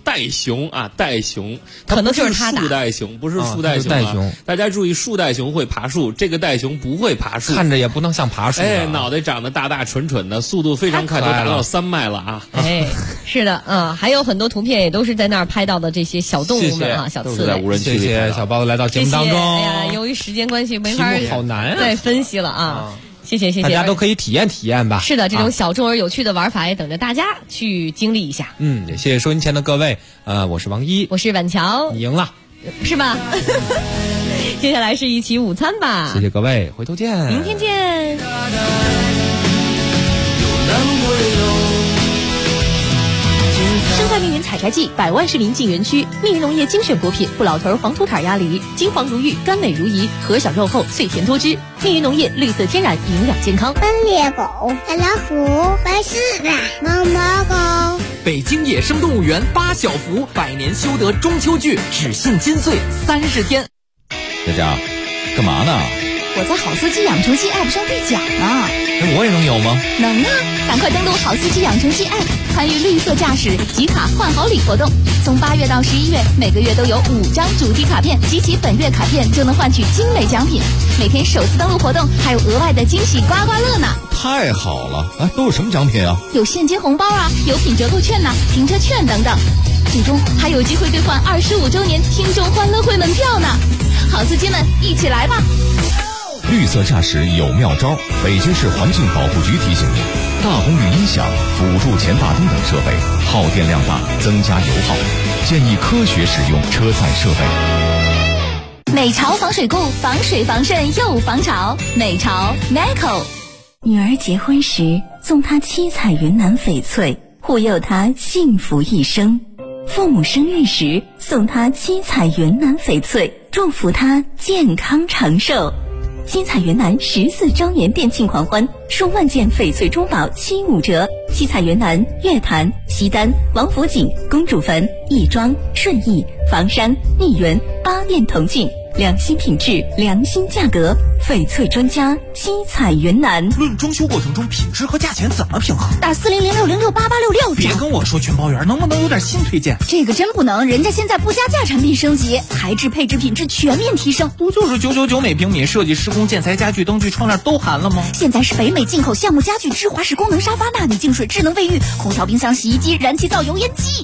袋熊啊，袋熊， 可能就是他打。 树袋熊不是树袋熊啊，大家注意，树袋熊会爬树，这个袋熊不会爬树， 看着也不能像爬树。 哎，脑袋长得大大蠢蠢的，速度非常快，都达到3迈了啊！ 哎，是的，还有很多图片也都是在那儿拍到的这些小动物们啊，小刺猬。 谢谢小包子来到节目当中。 哎呀，由于时间关系，没法好难再分析了啊。谢谢， 大家都可以体验吧。 是的，这种小众而有趣的玩法也等着大家去经历一下。 也谢谢收音前的各位。我是王一， 我是婉乔， 你赢了， 是吧？接下来是一起午餐吧。 谢谢各位，回头见， 明天见。 生态密云采摘季，100万市民进园区，密云农业精选果品，不老头黄土坎鸭梨，金黄如玉，甘美如饴，核小肉厚，脆甜多汁。密云农业绿色天然，营养健康。 斑鬣狗、小老虎、白狮子、毛毛狗。 北京野生动物园8小福，100年修得中秋剧，只限金穗30天。 佳佳，干嘛呢？ 我在好司机养成系 App 上兑奖呢。 我也能有吗？ 能啊！赶快登录好司机养成系 App， 参与绿色驾驶集卡换好礼活动。从8月到11月，每个月都有5张主题卡片，集齐本月卡片就能换取精美奖品。每天首次登录活动还有额外的惊喜刮刮乐呢！ 太好了！都有什么奖品啊？ 有现金红包啊，有品折扣券呐，停车券等等。最终还有机会兑换25周年听众欢乐会门票呢！好司机们，一起来吧！ 绿色驾驶有妙招，北京市环境保护局提醒您：大功率音响、辅助前大灯等设备耗电量大，增加油耗，建议科学使用车载设备。 美潮防水固，防水防渗又防潮。美潮 Nico。 女儿结婚时送她七彩云南翡翠，护佑她幸福一生；父母生日时送她七彩云南翡翠，祝福她健康长寿。七彩云南14周年店庆狂欢，数万件翡翠珠宝75折。七彩云南月坛、西单、王府井、公主坟、亦庄、顺义、房山、逆源8店同庆，良心品质，良心价格，翡翠专家七彩云南。 论装修过程中品质和价钱怎么平衡？ 打4006068866。 别跟我说全包圆，能不能有点新推荐？ 这个真不能，人家现在不加价产品升级，材质配置品质全面提升。 不就是999每平米，设计施工建材家具灯具窗帘都含了吗？ 现在是北美进口橡木家具芝华士功能沙发，纳米净水智能卫浴，空调冰箱洗衣机，燃气灶油烟机。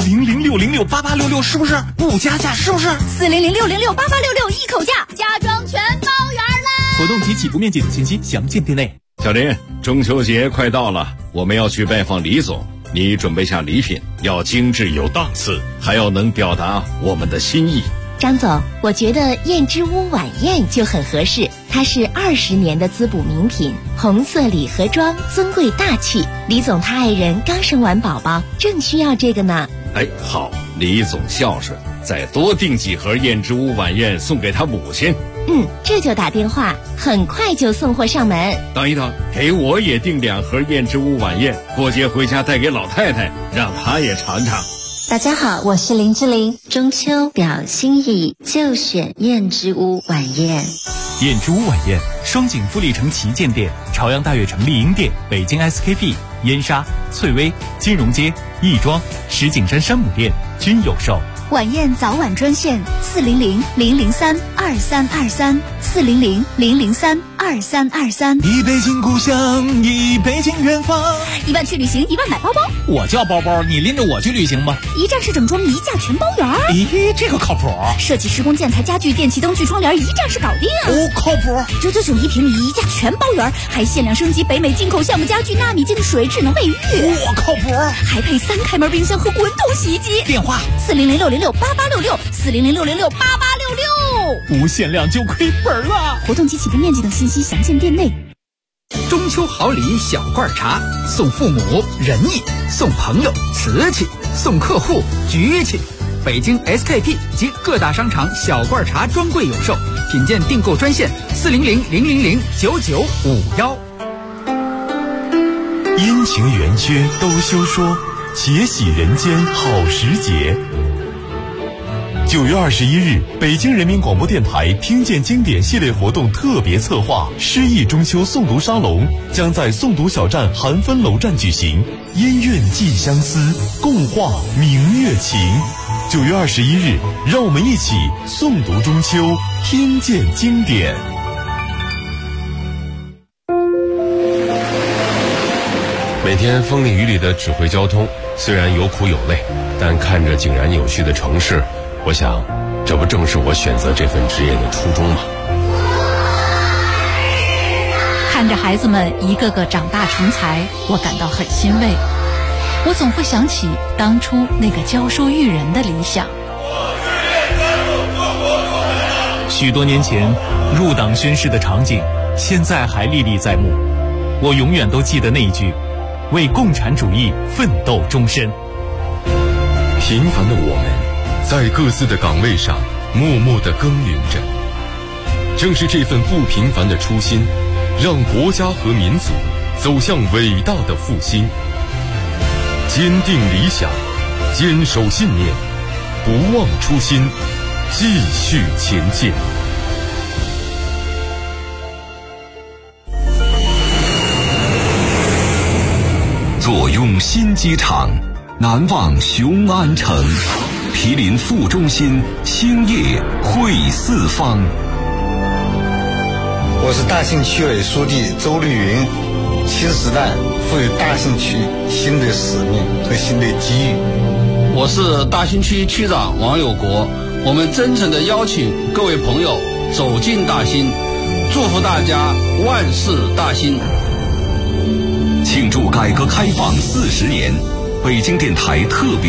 4006068866是不是？不加价是不是 ？4006068866一口价，家装全包圆啦！ 活动及起步面积等信息详见店内。 小林，中秋节快到了，我们要去拜访李总，你准备下礼品，要精致有档次，还要能表达我们的心意。 张总，我觉得燕之屋晚宴就很合适，它是20年的滋补名品，红色礼盒装，尊贵大气。李总他爱人刚生完宝宝，正需要这个呢。 哎，好，李总孝顺，再多订几盒燕之屋晚宴送给他母亲。 这就打电话，很快就送货上门。 等一等，给我也订2盒燕之屋晚宴，过节回家带给老太太，让她也尝尝。 大家好，我是林志玲。中秋表心意，就选燕之屋晚宴。 燕之屋晚宴，双井富力城旗舰店、朝阳大悦城丽婴店、北京 SKP、燕莎、翠微、金融街、亦庄、石景山山姆店均有售。 晚宴早晚专线400-003-2323，400-003-2323。 一北京故乡，一北京远方。 1万去旅行，1万买包包。 我叫包包，你拎着我去旅行吧。 一站式整装，一价全包圆。 咦，这个靠谱。 设计施工建材家具电器灯具窗帘，一站式搞定。 靠谱。 999一平米，一价全包圆，还限量升级北美进口橡木家具，纳米净水，智能卫浴。 靠谱。 还配3开门冰箱和滚筒洗衣机。 电话 40006068866，40006068866。 无限量就亏本了。 活动及起步面积等信息详见店内。 中秋好礼小罐茶，送父母仁义，送朋友瓷器，送客户局气。北京 SKP 及各大商场小罐茶专柜有售，品鉴订购专线400-000-9951。 阴晴圆缺都休说，且喜人间好时节。 9月21日，北京人民广播电台听见经典系列活动特别策划诗意中秋诵读沙龙将在诵读小站韩芬楼站举行，音韵寄相思，共话明月情。9月21日，让我们一起诵读中秋，听见经典。 每天风里雨里的指挥交通，虽然有苦有累，但看着井然有序的城市，我想，这不正是我选择这份职业的初衷吗？ 看着孩子们一个个长大成才，我感到很欣慰。我总会想起当初那个教书育人的理想。 许多年前入党宣誓的场景，现在还历历在目。我永远都记得那一句：为共产主义奋斗终身。 平凡的我们，在各自的岗位上默默地耕耘着。正是这份不平凡的初心，让国家和民族走向伟大的复兴。坚定理想，坚守信念，不忘初心，继续前进。 坐拥新机场，难忘雄安城。毗邻副中心，兴业汇四方。 我是大兴区委书记周绿云。新时代赋予大兴区新的使命和新的机遇。 我是大兴区区长王有国。我们真诚地邀请各位朋友走进大兴，祝福大家万事大兴。 庆祝改革开放40年，北京电台特别